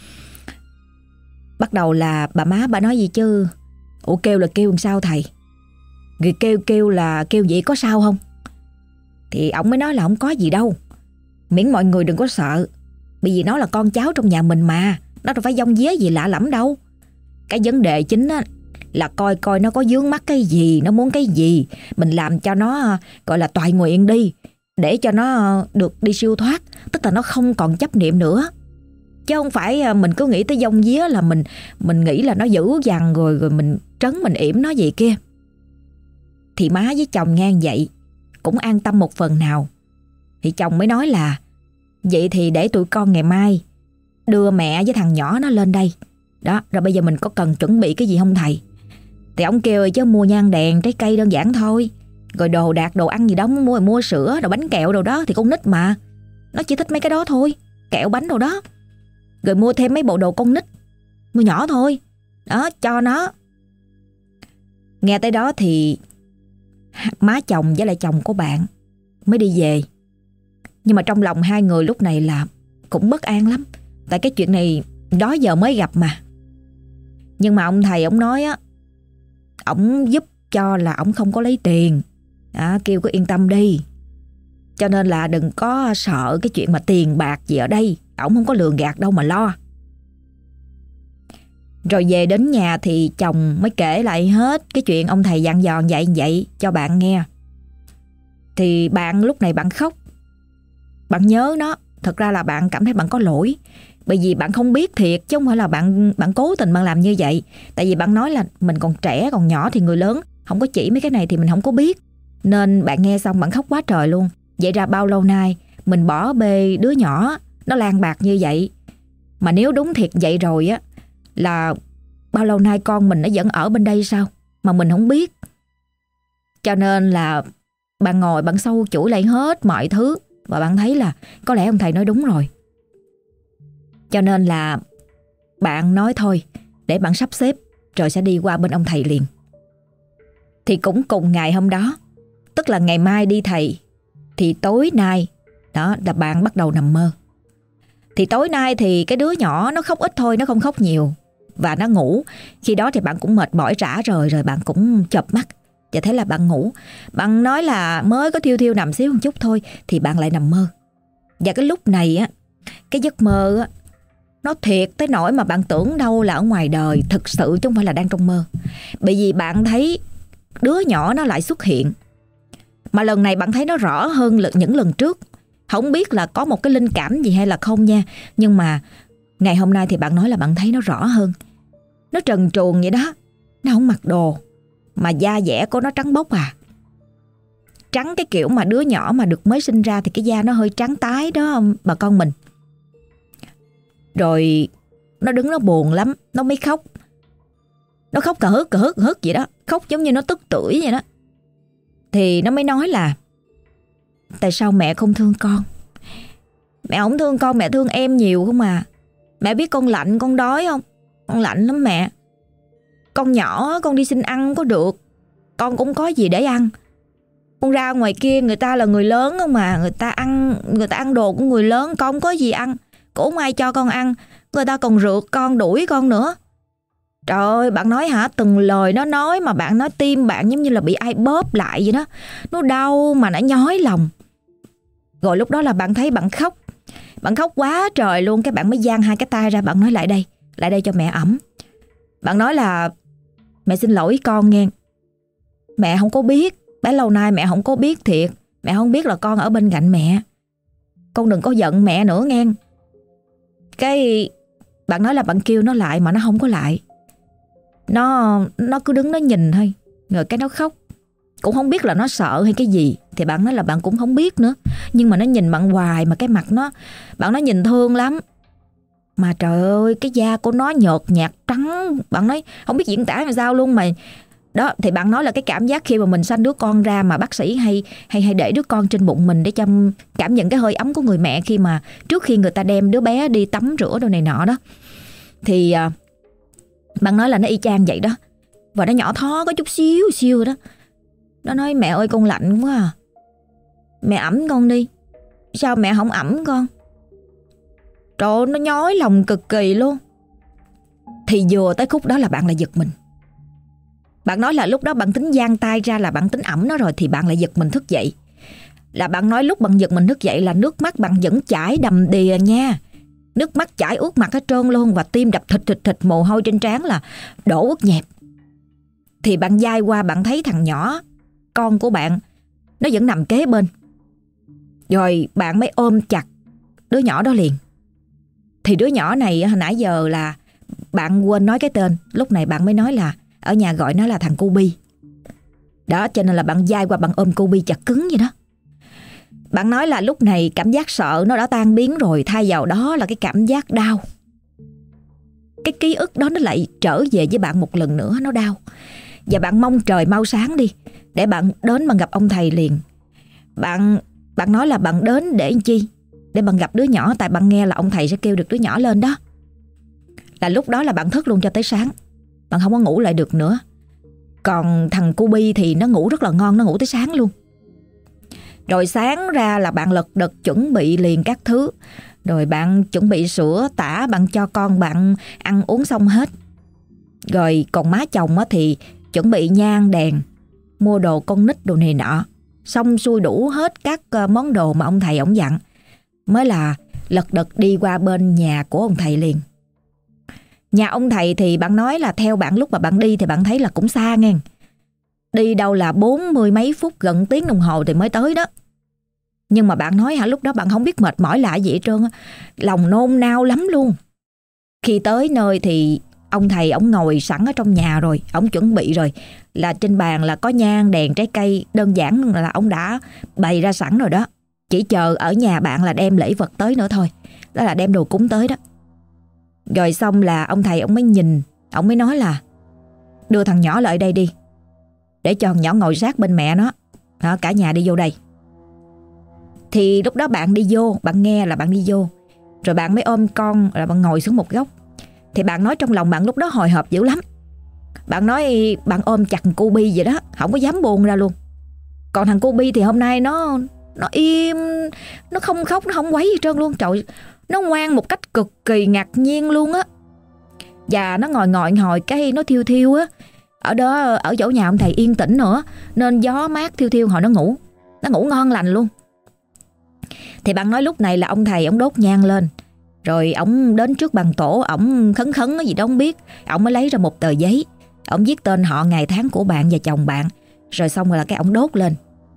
Bắt đầu là bà má bà nói gì chứ, ủa kêu là kêu làm sao thầy? Người kêu kêu là kêu vậy có sao không? Thì ông mới nói là không có gì đâu, miễn mọi người đừng có sợ. Bởi vì nó là con cháu trong nhà mình mà, nó đâu phải vong vía gì lạ lẫm đâu. Cái vấn đề chính á là coi coi nó có vướng mắc cái gì, nó muốn cái gì, mình làm cho nó gọi là toại nguyện đi, để cho nó được đi siêu thoát. Tức là nó không còn chấp niệm nữa. Chứ không phải mình cứ nghĩ tới vong vía là mình mình nghĩ là nó dữ dằn rồi rồi mình trấn mình yểm nó vậy kia. Thì má với chồng nghe vậy cũng an tâm một phần nào. Thì chồng mới nói là vậy thì để tụi con ngày mai đưa mẹ với thằng nhỏ nó lên đây. Đó, rồi bây giờ mình có cần chuẩn bị cái gì không thầy? Thì ông kêu chứ mua nhang đèn, trái cây đơn giản thôi. Rồi đồ đạc, đồ ăn gì đó, mua mua sữa, đồ bánh kẹo đồ đó. Thì con nít mà, nó chỉ thích mấy cái đó thôi, kẹo bánh đồ đó. Rồi mua thêm mấy bộ đồ con nít, mua nhỏ thôi. Đó, cho nó. Nghe tới đó thì má chồng với lại chồng của bạn mới đi về. Nhưng mà trong lòng hai người lúc này là cũng bất an lắm. Tại cái chuyện này đó giờ mới gặp mà. Nhưng mà ông thầy ông nói á, ông giúp cho là ông không có lấy tiền à, kêu cứ yên tâm đi. Cho nên là đừng có sợ cái chuyện mà tiền bạc gì ở đây, ông không có lường gạt đâu mà lo. Rồi về đến nhà thì chồng mới kể lại hết cái chuyện ông thầy dặn dò vậy vậy cho bạn nghe. Thì bạn lúc này bạn khóc. Bạn nhớ nó. Thật ra là bạn cảm thấy bạn có lỗi. Bởi vì bạn không biết thiệt, chứ không phải là bạn bạn cố tình bạn làm như vậy. Tại vì bạn nói là mình còn trẻ, còn nhỏ thì người lớn không có chỉ mấy cái này thì mình không có biết. Nên bạn nghe xong bạn khóc quá trời luôn. Vậy ra bao lâu nay mình bỏ bê đứa nhỏ, nó lang bạc như vậy. Mà nếu đúng thiệt vậy rồi á, là bao lâu nay con mình nó vẫn ở bên đây sao mà mình không biết. Cho nên là bạn ngồi bạn sâu chuỗi lại hết mọi thứ. Và bạn thấy là có lẽ ông thầy nói đúng rồi. Cho nên là bạn nói thôi, để bạn sắp xếp rồi sẽ đi qua bên ông thầy liền. Thì cũng cùng ngày hôm đó, tức là ngày mai đi thầy, thì tối nay đó là bạn bắt đầu nằm mơ. Thì tối nay thì cái đứa nhỏ nó khóc ít thôi, nó không khóc nhiều. Và nó ngủ. Khi đó thì bạn cũng mệt mỏi rã rời rồi, bạn cũng chợp mắt. Và thế là bạn ngủ. Bạn nói là mới có thiêu thiêu nằm xíu một chút thôi thì bạn lại nằm mơ. Và cái lúc này á, cái giấc mơ á, nó thiệt tới nỗi mà bạn tưởng đâu là ở ngoài đời, thực sự chứ không phải là đang trong mơ. Bởi vì bạn thấy đứa nhỏ nó lại xuất hiện. Mà lần này bạn thấy nó rõ hơn những lần trước. Không biết là có một cái linh cảm gì hay là không nha. Nhưng mà ngày hôm nay thì bạn nói là bạn thấy nó rõ hơn. Nó trần truồng vậy đó. Nó không mặc đồ, mà da dẻ của nó trắng bóc à. trắng cái kiểu mà đứa nhỏ mà được mới sinh ra thì cái da nó hơi trắng tái đó bà con mình. Rồi nó đứng nó buồn lắm, nó mới khóc. Nó khóc cà hức cà hức cà hức vậy đó, khóc giống như nó tức tưởi vậy đó. Thì nó mới nói là tại sao mẹ không thương con? Mẹ không thương con, mẹ thương em nhiều không à. Mẹ biết con lạnh, con đói không? Con lạnh lắm mẹ. Con nhỏ, con đi xin ăn không có được, con cũng có gì để ăn. Con ra ngoài kia người ta là người lớn không mà, người ta ăn người ta ăn đồ của người lớn, con không có gì ăn, cũng không ai cho con ăn, người ta còn rượt con, đuổi con nữa. Trời ơi, bạn nói hả, từng lời nó nói mà bạn nói tim bạn giống như là bị ai bóp lại vậy đó. Nó đau mà nó nhói lòng. Rồi lúc đó là bạn thấy bạn khóc. Bạn khóc quá trời luôn. Cái bạn mới giang hai cái tay ra, bạn nói lại đây, lại đây cho mẹ ẩm. Bạn nói là mẹ xin lỗi con nghe. Mẹ không có biết, bấy lâu nay mẹ không có biết thiệt. Mẹ không biết là con ở bên cạnh mẹ. Con đừng có giận mẹ nữa nghe. Cái bạn nói là bạn kêu nó lại mà nó không có lại. Nó nó cứ đứng nó nhìn thôi, rồi cái nó khóc. Cũng không biết là nó sợ hay cái gì. Thì bạn nói là bạn cũng không biết nữa. Nhưng mà nó nhìn bạn hoài mà cái mặt nó, bạn nói nhìn thương lắm. Mà trời ơi, cái da của nó nhợt nhạt trắng. Bạn nói không biết diễn tả làm sao luôn mà. Đó, thì bạn nói là cái cảm giác khi mà mình sanh đứa con ra mà bác sĩ hay hay hay để đứa con trên bụng mình để cho cảm nhận cái hơi ấm của người mẹ khi mà trước khi người ta đem đứa bé đi tắm rửa đồ này nọ đó. Thì à, bạn nói là nó y chang vậy đó. Và nó nhỏ thó có chút xíu xíu đó. Nó nói mẹ ơi con lạnh quá à. Mẹ ẩm con đi. Sao mẹ không ẩm con? Trời ơi, nó nhói lòng cực kỳ luôn. Thì vừa tới khúc đó là bạn lại giật mình. Bạn nói là lúc đó bạn tính giang tay ra là bạn tính ẩm nó rồi, thì bạn lại giật mình thức dậy. Là bạn nói lúc bạn giật mình thức dậy là nước mắt bạn vẫn chảy đầm đìa nha. Nước mắt chảy ướt mặt hết trơn luôn. Và tim đập thịt thịt thịt, mồ hôi trên trán là đổ ướt nhẹp. Thì bạn dai qua bạn thấy thằng nhỏ, con của bạn, nó vẫn nằm kế bên. Rồi bạn mới ôm chặt đứa nhỏ đó liền. Thì đứa nhỏ này hồi nãy giờ là bạn quên nói cái tên. Lúc này bạn mới nói là ở nhà gọi nó là thằng Kobe. Đó, cho nên là bạn dai qua bạn ôm Kobe chặt cứng vậy đó. Bạn nói là lúc này cảm giác sợ nó đã tan biến rồi, thay vào đó là cái cảm giác đau. Cái ký ức đó nó lại trở về với bạn một lần nữa, nó đau. Và bạn mong trời mau sáng đi để bạn đến bạn gặp ông thầy liền. Bạn bạn nói là bạn đến để làm chi? Để bạn gặp đứa nhỏ, tại bạn nghe là ông thầy sẽ kêu được đứa nhỏ lên đó. Là lúc đó là bạn thức luôn cho tới sáng. Bạn không có ngủ lại được nữa. Còn thằng Kobe thì nó ngủ rất là ngon, nó ngủ tới sáng luôn. Rồi sáng ra là bạn lật đật chuẩn bị liền các thứ. Rồi bạn chuẩn bị sữa tã, bạn cho con bạn ăn uống xong hết. Rồi còn má chồng thì chuẩn bị nhang đèn, mua đồ con nít đồ này nọ. Xong xuôi đủ hết các món đồ mà ông thầy ổng dặn. Mới là lật đật đi qua bên nhà của ông thầy liền. Nhà ông thầy thì bạn nói là theo bạn lúc mà bạn đi thì bạn thấy là cũng xa nghe. Đi đâu là bốn mươi mấy phút, gần tiếng đồng hồ thì mới tới đó. Nhưng mà bạn nói hả, lúc đó bạn không biết mệt mỏi là gì hết trơn á. Lòng nôn nao lắm luôn. Khi tới nơi thì ông thầy ổng ngồi sẵn ở trong nhà rồi, ổng chuẩn bị rồi. Là trên bàn là có nhang, đèn, trái cây, đơn giản là ổng đã bày ra sẵn rồi đó. Chỉ chờ ở nhà bạn là đem lễ vật tới nữa thôi. Đó là đem đồ cúng tới đó. Rồi xong là ông thầy ổng mới nhìn, ổng mới nói là đưa thằng nhỏ lại đây đi, để cho thằng nhỏ ngồi sát bên mẹ nó. Đó, cả nhà đi vô đây. Thì lúc đó bạn đi vô, bạn nghe là bạn đi vô. Rồi bạn mới ôm con là bạn ngồi xuống một góc. Thì bạn nói trong lòng bạn lúc đó hồi hộp dữ lắm. Bạn nói bạn ôm chặt thằng Kobe vậy đó, không có dám buông ra luôn. Còn thằng Kobe thì hôm nay nó Nó im, nó không khóc, nó không quấy gì trơn luôn. Trời, nó ngoan một cách cực kỳ ngạc nhiên luôn á. Và nó ngồi ngồi ngồi cái nó thiêu thiêu á. Ở đó, ở chỗ nhà ông thầy yên tĩnh nữa, nên gió mát thiêu thiêu hồi nó ngủ. Nó ngủ ngon lành luôn. Thì bạn nói lúc này là ông thầy ông đốt nhang lên. Rồi ông đến trước bàn tổ, ông khấn khấn gì đó không biết. Ông mới lấy ra một tờ giấy, ông viết tên họ, ngày tháng của bạn và chồng bạn. Rồi xong rồi là cái ông đốt lên.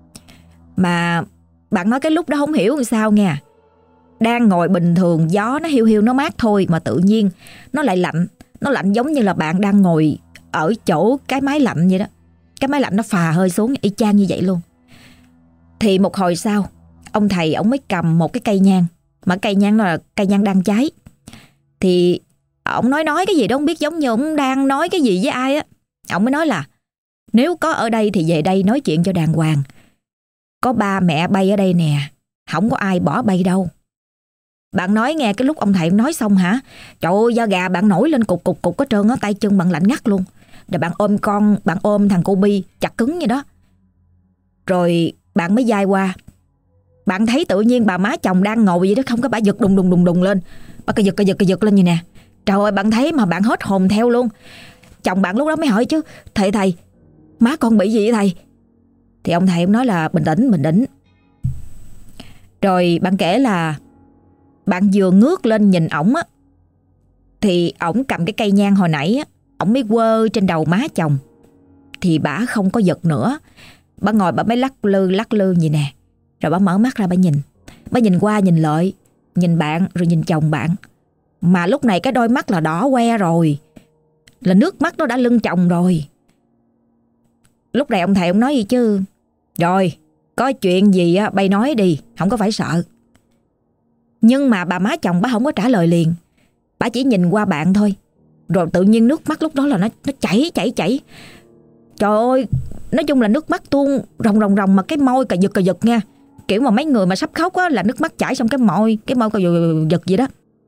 Mà bạn nói cái lúc đó không hiểu làm sao nha. Đang ngồi bình thường, gió nó hiu hiu nó mát thôi, mà tự nhiên nó lại lạnh. Nó lạnh giống như là bạn đang ngồi ở chỗ cái máy lạnh vậy đó. Cái máy lạnh nó phà hơi xuống y chang như vậy luôn. Thì một hồi sau, ông thầy ông mới cầm một cái cây nhang, mà cây nhang là cây nhang đang cháy. Thì ông nói nói cái gì đó không biết, giống như ông đang nói cái gì với ai á. Ông mới nói là nếu có ở đây thì về đây nói chuyện cho đàng hoàng. Có ba mẹ bay ở đây nè, không có ai bỏ bay đâu. Bạn nói nghe, cái lúc ông thầy nói xong hả, trời ơi, da gà bạn nổi lên cục cục cục hết trơn á, tay chân bạn lạnh ngắt luôn. Rồi bạn ôm con, bạn ôm thằng cô Bi chặt cứng vậy đó. Rồi bạn mới dai qua, bạn thấy tự nhiên bà má chồng đang ngồi vậy đó, không có, bà giật đùng đùng đùng đùng lên, bà cái giật cái giật cái giật lên như nè. Trời ơi, bạn thấy mà bạn hết hồn theo luôn. Chồng bạn lúc đó mới hỏi chứ, thầy thầy, má con bị gì vậy thầy? Thì ông thầy ông nói là bình tĩnh, bình tĩnh. Rồi bạn kể là bạn vừa ngước lên nhìn ổng á, thì ổng cầm cái cây nhang hồi nãy á, ổng mới quơ trên đầu má chồng. Thì bả không có giật nữa. Bà ngồi bà mới lắc lư lắc lư gì nè. Rồi bà mở mắt ra bà nhìn. Bà nhìn qua nhìn lại, nhìn bạn rồi nhìn chồng bạn. Mà lúc này cái đôi mắt là đỏ que rồi, là nước mắt nó đã lưng chồng rồi. Lúc này ông thầy ông nói gì chứ, rồi có chuyện gì á bay nói đi, không có phải sợ. Nhưng mà bà má chồng bà không có trả lời liền. Bà chỉ nhìn qua bạn thôi. Rồi tự nhiên nước mắt lúc đó là nó nó chảy chảy chảy. Trời ơi, nói chung là nước mắt tuôn ròng ròng ròng, mà cái môi cà giật cà giật nha. Kiểu mà mấy người mà sắp khóc á, là nước mắt chảy xong cái môi, cái môi cà giật giật gì đó.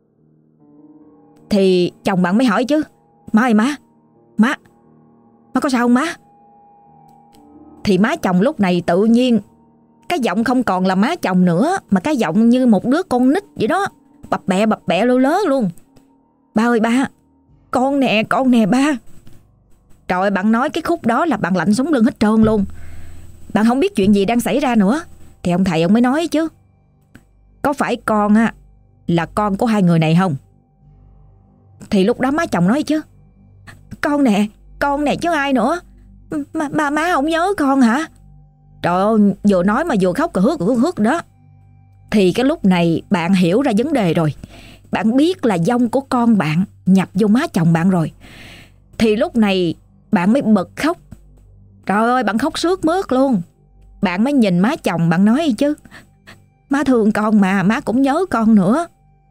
Thì chồng bạn mới hỏi chứ, má ơi má, má, má có sao không má? Thì má chồng lúc này tự nhiên cái giọng không còn là má chồng nữa, mà cái giọng như một đứa con nít vậy đó, bập bẹ bập bẹ lơ lớ luôn. Ba ơi ba, con nè, con nè ba. Trời ơi, bạn nói cái khúc đó là bạn lạnh sống lưng hết trơn luôn. Bạn không biết chuyện gì đang xảy ra nữa. Thì ông thầy ông mới nói chứ, có phải con á là con của hai người này không? Thì lúc đó má chồng nói chứ, con nè, con nè chứ ai nữa. Mà, mà má không nhớ con hả? Trời ơi, vừa nói mà vừa khóc cờ hước cờ hước đó. Thì cái lúc này bạn hiểu ra vấn đề rồi. Bạn biết là dông của con bạn nhập vô má chồng bạn rồi. Thì lúc này bạn mới bật khóc. Trời ơi, bạn khóc sướt mướt luôn. Bạn mới nhìn má chồng bạn nói chứ, má thương con mà, má cũng nhớ con nữa.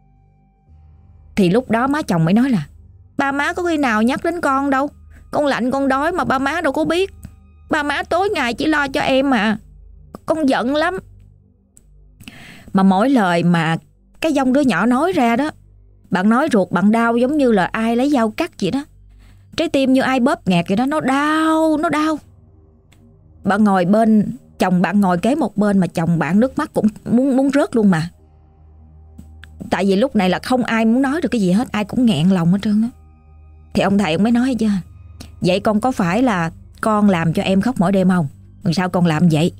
Thì lúc đó má chồng mới nói là, ba má có khi nào nhắc đến con đâu, con lạnh con đói mà ba má đâu có biết. Ba má tối ngày chỉ lo cho em mà, con giận lắm. Mà mỗi lời mà cái dông đứa nhỏ nói ra đó, bạn nói ruột bạn đau giống như là ai lấy dao cắt vậy đó. Trái tim như ai bóp nghẹt vậy đó, nó đau, nó đau. Bạn ngồi bên, chồng bạn ngồi kế một bên, mà chồng bạn nước mắt cũng muốn muốn rớt luôn mà. Tại vì lúc này là không ai muốn nói được cái gì hết, ai cũng nghẹn lòng hết trơn á. Thì ông thầy ông mới nói chứ, vậy con có phải là con làm cho em khóc mỗi đêm không? Sao con làm vậy?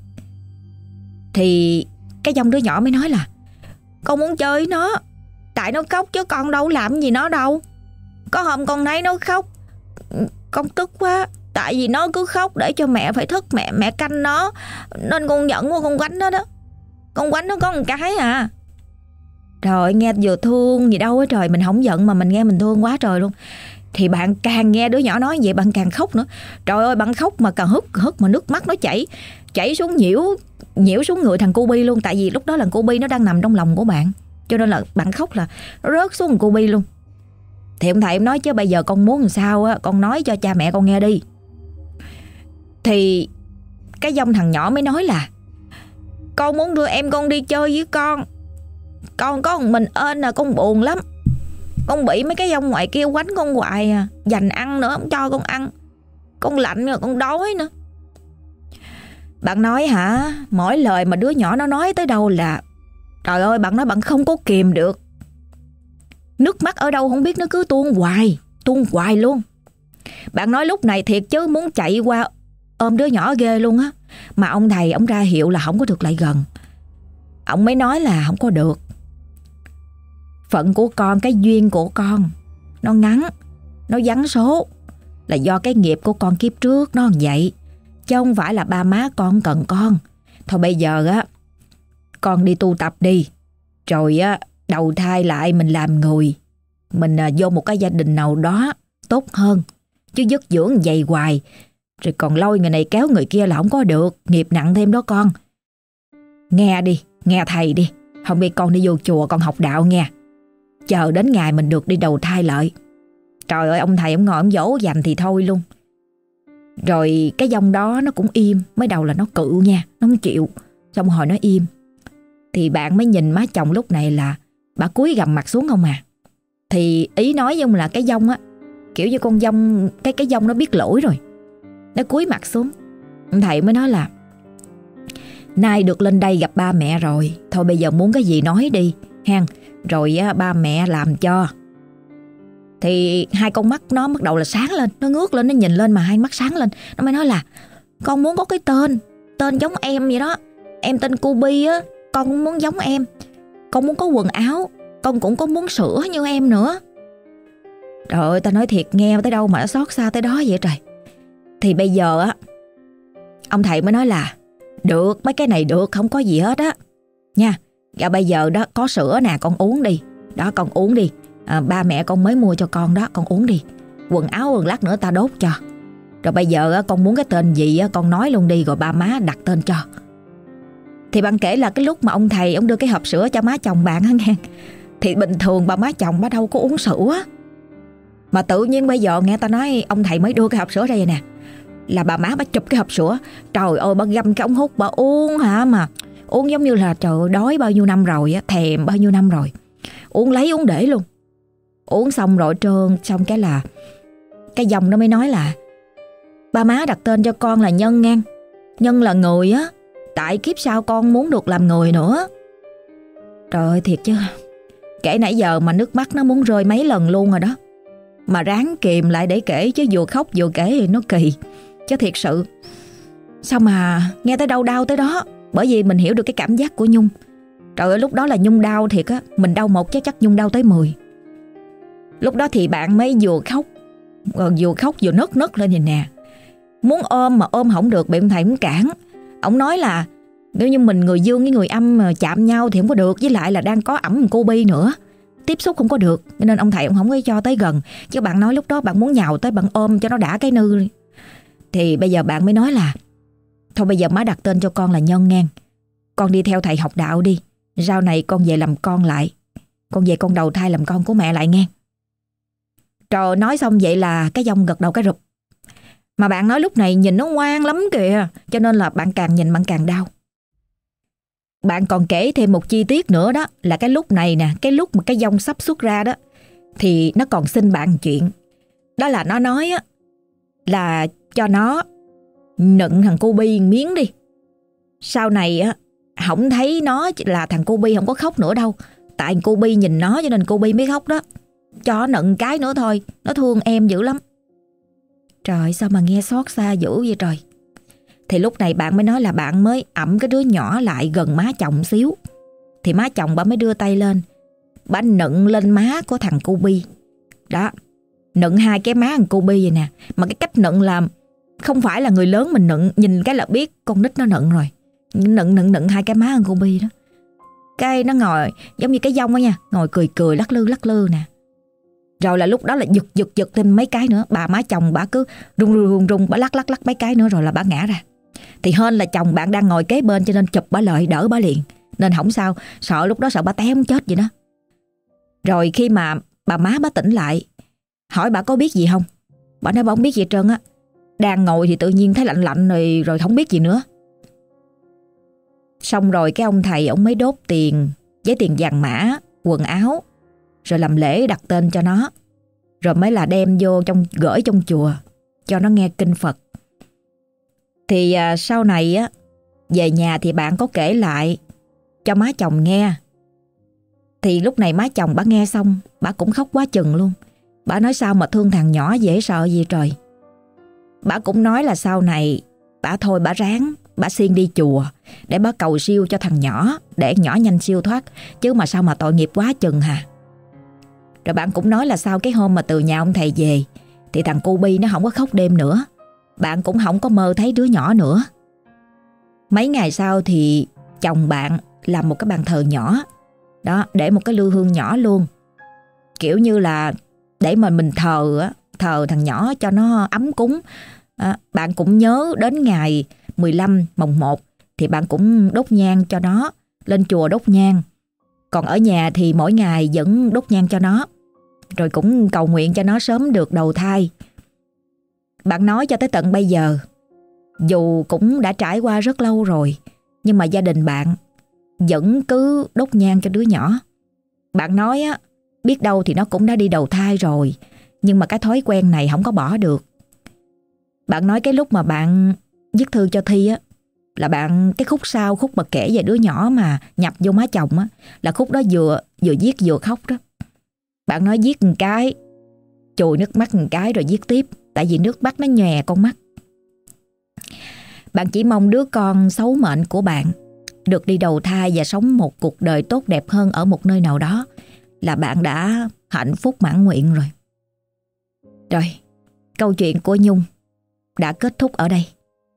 Thì cái dông đứa nhỏ mới nói là, con muốn chơi nó, tại nó khóc chứ con đâu làm gì nó đâu. Có hôm con thấy nó khóc, con tức quá, tại vì nó cứ khóc để cho mẹ phải thức, mẹ mẹ canh nó, nên con giận quá con quánh nó đó. Con quánh nó có một cái à. Trời, nghe vừa thương gì đâu á trời, mình không giận mà mình nghe mình thương quá trời luôn. Thì bạn càng nghe đứa nhỏ nói vậy bạn càng khóc nữa. Trời ơi, bạn khóc mà càng hức hức mà nước mắt nó chảy chảy xuống nhiễu nhiễu xuống người thằng cô Bi luôn. Tại vì lúc đó là cô Bi nó đang nằm trong lòng của bạn, cho nên là bạn khóc là nó rớt xuống cô Bi luôn. Thì ông thầy em nói chứ bây giờ con muốn làm sao á, con nói cho cha mẹ con nghe đi. Thì cái dông thằng nhỏ mới nói là, con muốn đưa em con đi chơi với con, con có một mình ên là con buồn lắm. Con bị mấy cái dông ngoài kia quánh con hoài à, dành ăn nữa không cho con ăn, con lạnh rồi con đói nữa. Bạn nói hả, mỗi lời mà đứa nhỏ nó nói tới đâu là, trời ơi, bạn nói bạn không có kìm được. Nước mắt ở đâu không biết, nó cứ tuôn hoài, tuôn hoài luôn. Bạn nói lúc này thiệt chứ muốn chạy qua ôm đứa nhỏ ghê luôn á. Mà ông thầy ông ra hiệu là không có được lại gần. Ông mới nói là không có được. Phận của con, cái duyên của con nó ngắn, nó vắn số, là do cái nghiệp của con kiếp trước nó vậy, chứ không phải là ba má con cần con. Thôi bây giờ á, con đi tu tập đi, rồi á đầu thai lại mình làm người, mình à, vô một cái gia đình nào đó tốt hơn. Chứ dứt dưỡng vậy hoài rồi còn lôi người này kéo người kia là không có được, nghiệp nặng thêm đó con. Nghe đi, nghe thầy đi. Hôm nay con đi vô chùa con học đạo nghe. Chờ đến ngày mình được đi đầu thai lại. Trời ơi, ông thầy ông ngồi ông dỗ dành thì thôi luôn. Rồi cái dông đó nó cũng im. Mới đầu là nó cự nha, nó không chịu. Xong hồi nó im. Thì bạn mới nhìn má chồng lúc này là bà cúi gằm mặt xuống không à. Thì ý nói với ông là cái dông á, kiểu như con dông, cái cái dông nó biết lỗi rồi, nó cúi mặt xuống. Ông thầy mới nói là nay được lên đây gặp ba mẹ rồi, thôi bây giờ muốn cái gì nói đi hen, rồi á, ba mẹ làm cho. Thì hai con mắt nó bắt đầu là sáng lên, nó ngước lên, nó nhìn lên mà hai mắt sáng lên. Nó mới nói là con muốn có cái tên, tên giống em vậy đó. Em tên Cô Bi á, con cũng muốn giống em. Con muốn có quần áo, con cũng có muốn sữa như em nữa. Trời ơi, ta nói thiệt nghe tới đâu mà nó xót xa tới đó vậy trời. Thì bây giờ á, ông thầy mới nói là được, mấy cái này được, không có gì hết á nha. Và bây giờ đó có sữa nè, con uống đi. Đó, con uống đi. À, ba mẹ con mới mua cho con đó, con uống đi. Quần áo quần lát nữa ta đốt cho. Rồi bây giờ á, con muốn cái tên gì á, con nói luôn đi, rồi ba má đặt tên cho. Thì bạn kể là cái lúc mà ông thầy ông đưa cái hộp sữa cho má chồng bạn á nghe, thì bình thường bà má chồng bà đâu có uống sữa. Mà tự nhiên bây giờ nghe ta nói ông thầy mới đưa cái hộp sữa ra vậy nè, là bà má bà chụp cái hộp sữa. Trời ơi, bà găm cái ống hút bà uống hả, mà uống giống như là trời ơi, đói bao nhiêu năm rồi á, thèm bao nhiêu năm rồi. Uống lấy uống để luôn. Uống xong rồi trơn, xong cái là cái dòng nó mới nói là ba má đặt tên cho con là Nhân ngang. Nhân là người á, tại kiếp sau con muốn được làm người nữa. Trời ơi, thiệt chứ, kể nãy giờ mà nước mắt nó muốn rơi mấy lần luôn rồi đó. Mà ráng kìm lại để kể, chứ vừa khóc vừa kể thì nó kỳ. Chứ thiệt sự sao mà nghe tới đâu đau tới đó. Bởi vì mình hiểu được cái cảm giác của Nhung. Trời ơi, lúc đó là Nhung đau thiệt á. Mình đau một chứ chắc Nhung đau tới mười. Lúc đó thì bạn mới vừa khóc, vừa khóc vừa nấc nấc lên vậy nè. Muốn ôm mà ôm không được, bị ông thầy muốn cản. Ông nói là nếu như mình người dương với người âm mà chạm nhau thì không có được. Với lại là đang có ẩm Cô Bi nữa, tiếp xúc không có được. Cho nên ông thầy ông không có cho tới gần. Chứ bạn nói lúc đó bạn muốn nhào tới bạn ôm cho nó đã cái nư. Thì bây giờ bạn mới nói là thôi bây giờ má đặt tên cho con là Nhân ngang. Con đi theo thầy học đạo đi. Sau này con về làm con lại. Con về con đầu thai làm con của mẹ lại nghe. Trời, nói xong vậy là cái dông gật đầu cái rụp. Mà bạn nói lúc này nhìn nó ngoan lắm kìa. Cho nên là bạn càng nhìn bạn càng đau. Bạn còn kể thêm một chi tiết nữa đó, là cái lúc này nè, cái lúc mà cái dông sắp xuất ra đó, thì nó còn xin bạn chuyện. Đó là nó nói á, là cho nó nựng thằng Cô Bi miếng đi. Sau này á, không thấy nó là thằng Cô Bi không có khóc nữa đâu. Tại Cô Bi nhìn nó cho nên Cô Bi mới khóc đó. Cho nựng cái nữa thôi, nó thương em dữ lắm. Trời, sao mà nghe xót xa dữ vậy trời. Thì lúc này bạn mới nói là bạn mới ẵm cái đứa nhỏ lại gần má chồng xíu. Thì má chồng bà mới đưa tay lên, bà nựng lên má của thằng Cô Bi. Đó, nựng hai cái má thằng Cô Bi vậy nè. Mà cái cách nựng làm không phải là người lớn mình nựng, nhìn cái là biết con nít nó nựng rồi. Nựng nựng nựng hai cái má thằng Cô Bi đó. Cái nó ngồi giống như cái dông đó nha, ngồi cười cười lắc lư lắc lư nè. Rồi là lúc đó là giật giật giật thêm mấy cái nữa. Bà má chồng bà cứ rung rung rung rung, bà lắc lắc lắc mấy cái nữa rồi là bà ngã ra. Thì hên là chồng bạn đang ngồi kế bên cho nên chụp bà lợi đỡ bà liền. Nên không sao, sợ lúc đó sợ bà té muốn chết vậy đó. Rồi khi mà bà má bà tỉnh lại, hỏi bà có biết gì không. Bà nói bà không biết gì hết trơn á. Đang ngồi thì tự nhiên thấy lạnh lạnh rồi, rồi không biết gì nữa. Xong rồi cái ông thầy ông mới đốt tiền, giấy tiền vàng mã, quần áo, rồi làm lễ đặt tên cho nó. Rồi mới là đem vô trong, gửi trong chùa cho nó nghe kinh Phật. Thì à, sau này á, về nhà thì bạn có kể lại cho má chồng nghe. Thì lúc này má chồng bà nghe xong, bà cũng khóc quá chừng luôn. Bà nói sao mà thương thằng nhỏ dễ sợ gì trời. Bà cũng nói là sau này bà thôi bà ráng, bà xiên đi chùa để bà cầu siêu cho thằng nhỏ, để nhỏ nhanh siêu thoát. Chứ mà sao mà tội nghiệp quá chừng hà. Rồi bạn cũng nói là sau cái hôm mà từ nhà ông thầy về thì thằng Cô Bi nó không có khóc đêm nữa. Bạn cũng không có mơ thấy đứa nhỏ nữa. Mấy ngày sau thì chồng bạn làm một cái bàn thờ nhỏ đó, để một cái lư hương nhỏ luôn, kiểu như là để mà mình thờ thờ thằng nhỏ cho nó ấm cúng. À, bạn cũng nhớ đến ngày mười lăm mồng một thì bạn cũng đốt nhang cho nó, lên chùa đốt nhang. Còn ở nhà thì mỗi ngày vẫn đốt nhang cho nó, rồi cũng cầu nguyện cho nó sớm được đầu thai. Bạn nói cho tới tận bây giờ, dù cũng đã trải qua rất lâu rồi, nhưng mà gia đình bạn vẫn cứ đốt nhang cho đứa nhỏ. Bạn nói á, biết đâu thì nó cũng đã đi đầu thai rồi, nhưng mà cái thói quen này không có bỏ được. Bạn nói cái lúc mà bạn viết thư cho Thi á, là bạn cái khúc sau, khúc mà kể về đứa nhỏ mà nhập vô má chồng á, là khúc đó vừa vừa viết vừa khóc đó. Bạn nói viết một cái, chùi nước mắt một cái rồi viết tiếp, tại vì nước mắt nó nhòe con mắt. Bạn chỉ mong đứa con xấu mệnh của bạn được đi đầu thai và sống một cuộc đời tốt đẹp hơn ở một nơi nào đó, là bạn đã hạnh phúc mãn nguyện rồi. Rồi, câu chuyện của Nhung đã kết thúc ở đây.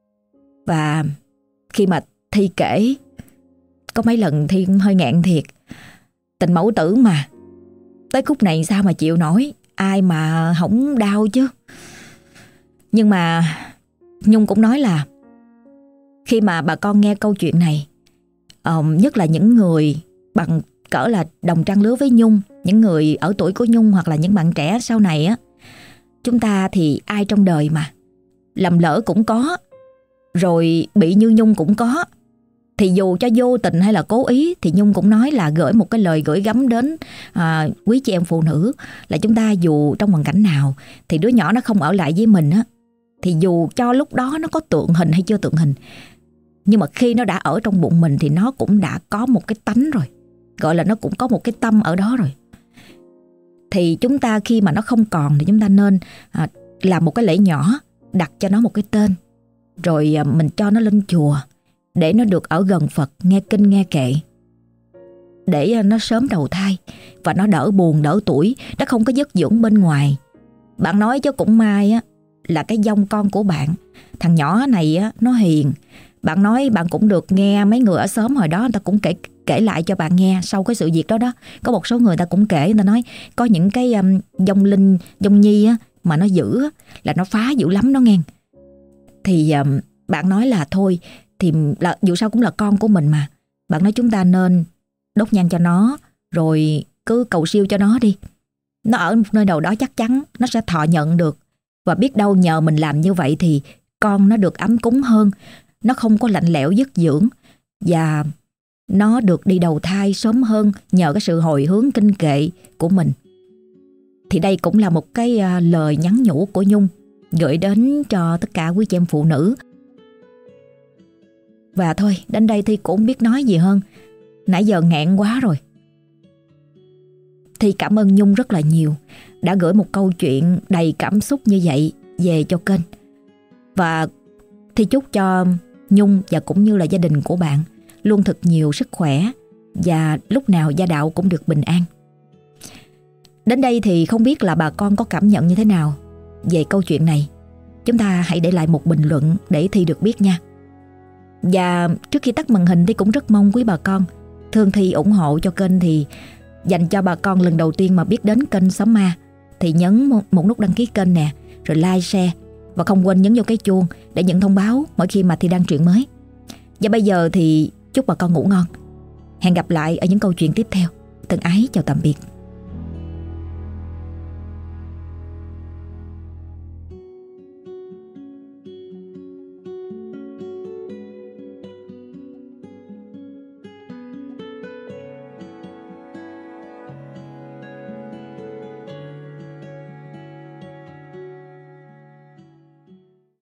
Và khi mà Thi kể, có mấy lần Thi hơi ngạn thiệt. Tình mẫu tử mà, tới khúc này sao mà chịu nổi, ai mà không đau chứ. Nhưng mà Nhung cũng nói là khi mà bà con nghe câu chuyện này, um, nhất là những người bằng cỡ là đồng trang lứa với Nhung, những người ở tuổi của Nhung hoặc là những bạn trẻ sau này á, chúng ta thì ai trong đời mà lầm lỡ cũng có, rồi bị như Nhung cũng có. Thì dù cho vô tình hay là cố ý, thì Nhung cũng nói là gửi một cái lời gửi gắm đến à, quý chị em phụ nữ, là chúng ta dù trong hoàn cảnh nào thì đứa nhỏ nó không ở lại với mình á, thì dù cho lúc đó nó có tượng hình hay chưa tượng hình, nhưng mà khi nó đã ở trong bụng mình thì nó cũng đã có một cái tánh rồi, gọi là nó cũng có một cái tâm ở đó rồi. Thì chúng ta khi mà nó không còn thì chúng ta nên à, làm một cái lễ nhỏ, đặt cho nó một cái tên, rồi à, mình cho nó lên chùa để nó được ở gần Phật, nghe kinh nghe kệ, để à, nó sớm đầu thai và nó đỡ buồn đỡ tuổi, nó không có dứt dưỡng bên ngoài. Bạn nói chứ cũng may á, là cái dông con của bạn, thằng nhỏ này á, nó hiền. Bạn nói bạn cũng được nghe mấy người ở xóm hồi đó người ta cũng kể kể lại cho bạn nghe sau cái sự việc đó đó. Có một số người ta cũng kể, người ta nói có những cái um, dông linh, dông nhi á, mà nó dữ á, là nó phá dữ lắm đó nghe. Thì um, bạn nói là thôi, thì là, dù sao cũng là con của mình mà. Bạn nói chúng ta nên đốt nhang cho nó, rồi cứ cầu siêu cho nó đi. Nó ở một nơi nào đó chắc chắn nó sẽ thọ nhận được. Và biết đâu nhờ mình làm như vậy thì con nó được ấm cúng hơn, nó không có lạnh lẽo dứt dưỡng, và nó được đi đầu thai sớm hơn nhờ cái sự hồi hướng kinh kệ của mình. Thì đây cũng là một cái uh, lời nhắn nhủ của Nhung gửi đến cho tất cả quý chị em phụ nữ. Và thôi, đến đây thì cũng không biết nói gì hơn, nãy giờ ngạn quá rồi. Thì cảm ơn Nhung rất là nhiều đã gửi một câu chuyện đầy cảm xúc như vậy về cho kênh. Và thì chúc cho Nhung và cũng như là gia đình của bạn luôn thật nhiều sức khỏe, và lúc nào gia đạo cũng được bình an. Đến đây thì không biết là bà con có cảm nhận như thế nào về câu chuyện này. Chúng ta hãy để lại một bình luận để Thi được biết nha. Và trước khi tắt màn hình thì cũng rất mong quý bà con thương Thi ủng hộ cho kênh. Thì dành cho bà con lần đầu tiên mà biết đến kênh Xóm Ma thì nhấn một, một nút đăng ký kênh nè, rồi like, share, và không quên nhấn vào cái chuông để nhận thông báo mỗi khi mà Thi đăng truyện mới. Và bây giờ thì chúc bà con ngủ ngon. Hẹn gặp lại ở những câu chuyện tiếp theo. Thân ái chào tạm biệt.